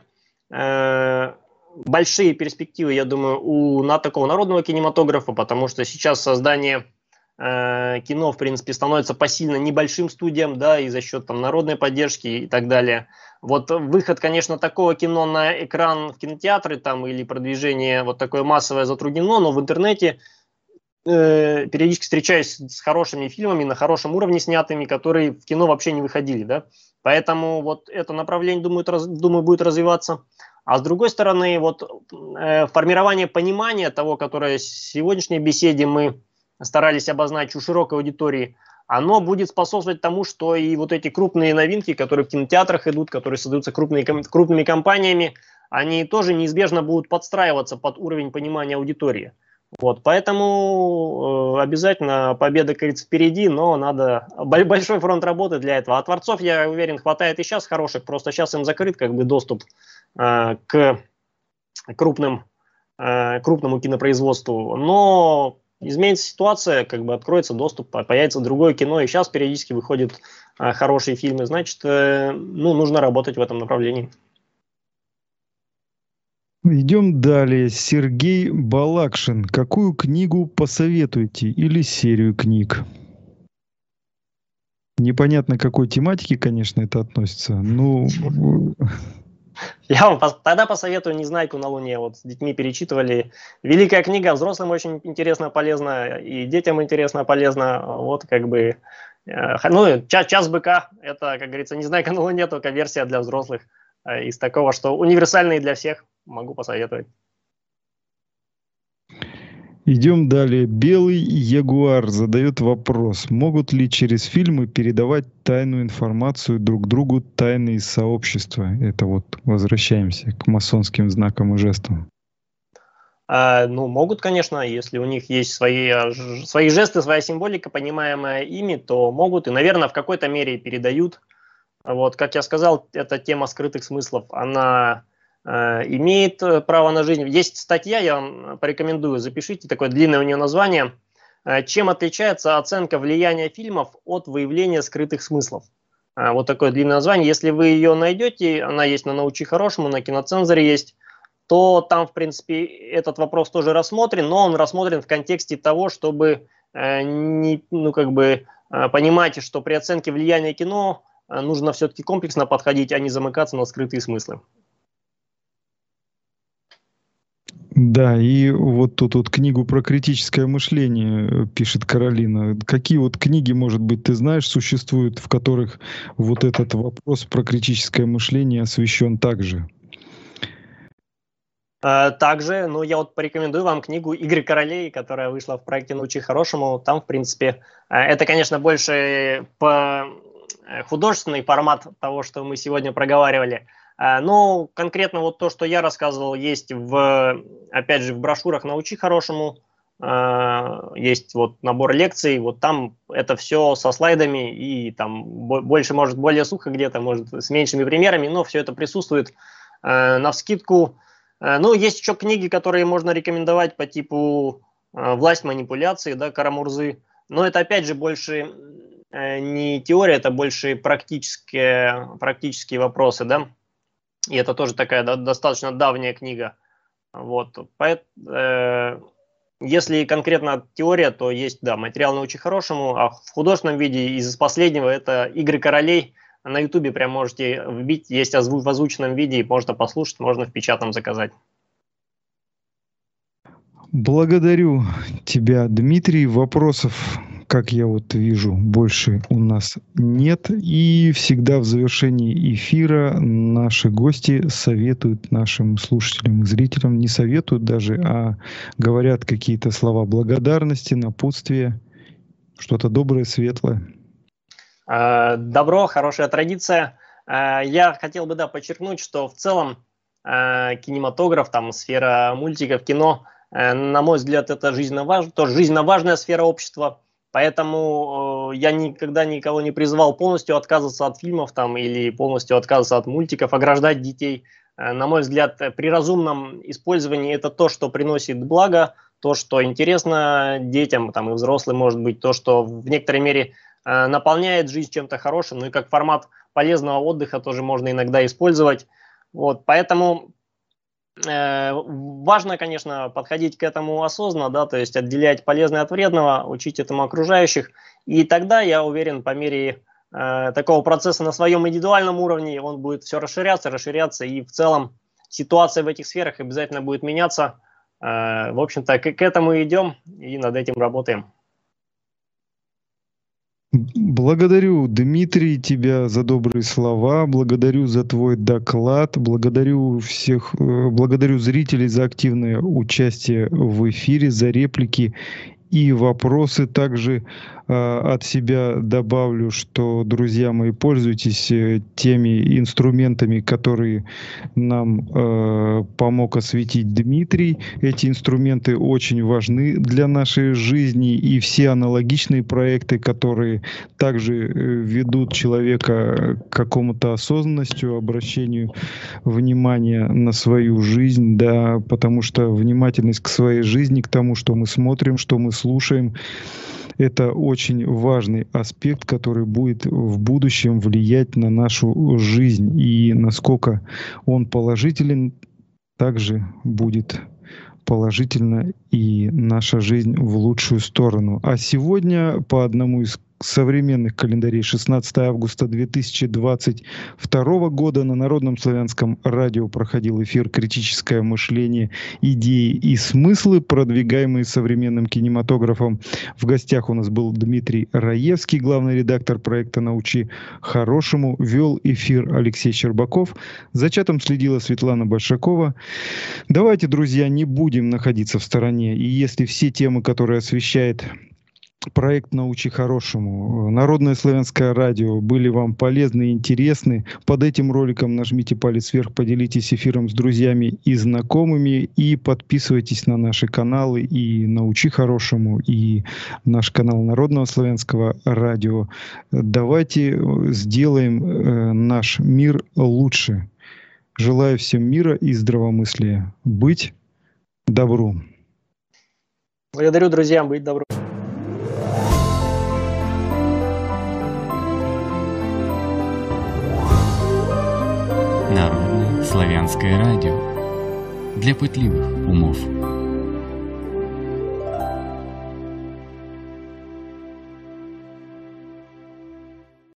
большие перспективы, я думаю, у на такого народного кинематографа, потому что сейчас создание кино, в принципе, становится посильно небольшим студиям, да, и за счет там народной поддержки и так далее. Вот выход, конечно, такого кино на экран в кинотеатры там или продвижение вот такое массовое затруднено, но в интернете э, периодически встречаюсь с хорошими фильмами на хорошем уровне снятыми, которые в кино вообще не выходили, да. Поэтому вот это направление, думаю, раз, думаю будет развиваться. А с другой стороны, вот э, формирование понимания того, которое в сегодняшней беседе мы старались обозначить у широкой аудитории, оно будет способствовать тому, что и вот эти крупные новинки, которые в кинотеатрах идут, которые создаются крупные, крупными компаниями, они тоже неизбежно будут подстраиваться под уровень понимания аудитории. Вот, поэтому э, обязательно победа, как говорится, впереди, но надо большой фронт работы для этого. А творцов, я уверен, хватает и сейчас хороших, просто сейчас им закрыт как бы доступ э, к крупным, э, крупному кинопроизводству. Но изменится ситуация, как бы откроется доступ, появится другое кино, и сейчас периодически выходят э, хорошие фильмы, значит, э, ну, нужно работать в этом направлении. Идем далее. Сергей Балакшин. Какую книгу посоветуете или серию книг? Непонятно, к какой тематике, конечно, это относится. Ну... Я вам тогда посоветую «Незнайку на Луне». Вот с детьми перечитывали. Великая книга, взрослым очень интересно, полезно, и детям интересно, полезно. Вот как бы... Ну, «Час, час быка» — это, как говорится, «Незнайка на Луне», только версия для взрослых. Из такого, что универсальные для всех, могу посоветовать. Идем далее. Белый ягуар задает вопрос. Могут ли через фильмы передавать тайную информацию друг другу тайные сообщества? Это вот возвращаемся к масонским знакам и жестам. А, ну, могут, конечно, если у них есть свои, свои жесты, своя символика, понимаемая ими, то могут и, наверное, в какой-то мере передают. Вот, как я сказал, эта тема скрытых смыслов, она э, имеет право на жизнь. Есть статья, я вам порекомендую, запишите, такое длинное у нее название. Чем отличается оценка влияния фильмов от выявления скрытых смыслов? Вот такое длинное название. Если вы ее найдете, она есть на «Научи хорошему», на Киноцензоре есть, то там, в принципе, этот вопрос тоже рассмотрен, но он рассмотрен в контексте того, чтобы э, не, ну, как бы, э, понимать, что при оценке влияния кино э, нужно все-таки комплексно подходить, а не замыкаться на скрытые смыслы. Да, и вот тут вот книгу про критическое мышление пишет Каролина. Какие вот книги, может быть, ты знаешь, существуют, в которых вот этот вопрос про критическое мышление освещен также? Также, ну, я вот порекомендую вам книгу «Игры королей», которая вышла в проекте «Научи хорошему». Там, в принципе, это, конечно, больше по художественный формат того, что мы сегодня проговаривали. Но конкретно вот то, что я рассказывал, есть в, опять же, в брошюрах «Научи хорошему». Есть вот набор лекций, вот там это все со слайдами, и там больше, может, более сухо где-то, может, с меньшими примерами, но все это присутствует навскидку. Ну, есть еще книги, которые можно рекомендовать по типу «Власть манипуляции», да, Карамурзы. Но это, опять же, больше не теория, это больше практические, практические вопросы, да. И это тоже такая да, достаточно давняя книга. Вот. Поэтому, э, если конкретно теория, то есть, да, материал «Научи хорошему», а в художественном виде из последнего это «Игры королей». На Ютубе прям можете вбить, есть озву- в озвученном виде, можно послушать, можно в печатном заказать. Благодарю тебя, Дмитрий. Вопросов, как я вот вижу, больше у нас нет. И всегда в завершении эфира наши гости советуют нашим слушателям и зрителям, не советуют даже, а говорят какие-то слова благодарности, напутствия, что-то доброе, светлое. Добро, хорошая традиция. Я хотел бы, да, подчеркнуть, что в целом кинематограф, там, сфера мультиков, кино, на мой взгляд, это жизненно важно, тоже жизненно важная сфера общества. Поэтому я никогда никого не призывал полностью отказываться от фильмов там, или полностью отказываться от мультиков, ограждать детей. На мой взгляд, при разумном использовании это то, что приносит благо, то, что интересно детям там, и взрослым, может быть, то, что в некоторой мере наполняет жизнь чем-то хорошим, ну и как формат полезного отдыха тоже можно иногда использовать. Вот, поэтому э, важно, конечно, подходить к этому осознанно, да, то есть отделять полезное от вредного, учить этому окружающих. И тогда, я уверен, по мере э, такого процесса на своем индивидуальном уровне он будет все расширяться, расширяться, и в целом ситуация в этих сферах обязательно будет меняться. Э, в общем-то, к, к этому идем и над этим работаем. Благодарю, Дмитрий, тебя за добрые слова, благодарю за твой доклад, благодарю всех, благодарю зрителей за активное участие в эфире, за реплики и вопросы. Также э, от себя добавлю, что, друзья мои, пользуйтесь э, теми инструментами, которые нам э, помог осветить Дмитрий. Эти инструменты очень важны для нашей жизни, и все аналогичные проекты, которые также э, ведут человека к какому-то осознанностью, обращению внимания на свою жизнь, да, потому что внимательность к своей жизни, к тому, что мы смотрим, что мы слушаем, это очень важный аспект, который будет в будущем влиять на нашу жизнь. И насколько он положителен, также будет положительно и наша жизнь в лучшую сторону. А сегодня по одному из современных календарей шестнадцатого августа две тысячи двадцать второго года на Народном славянском радио проходил эфир «Критическое мышление. Идеи и смыслы», продвигаемые современным кинематографом. В гостях у нас был Дмитрий Раевский, главный редактор проекта «Научи хорошему». Вел эфир Алексей Щербаков. За чатом следила Светлана Большакова. Давайте, друзья, не будем находиться в стороне. И если все темы, которые освещает проект «Научи хорошему», Народное славянское радио были вам полезны и интересны, под этим роликом нажмите палец вверх, поделитесь эфиром с друзьями и знакомыми, и подписывайтесь на наши каналы и «Научи хорошему», и наш канал Народного славянского радио. Давайте сделаем э, наш мир лучше. Желаю всем мира и здравомыслия. Быть добру. Благодарю, друзья, быть добру. Славянское радио для пытливых умов.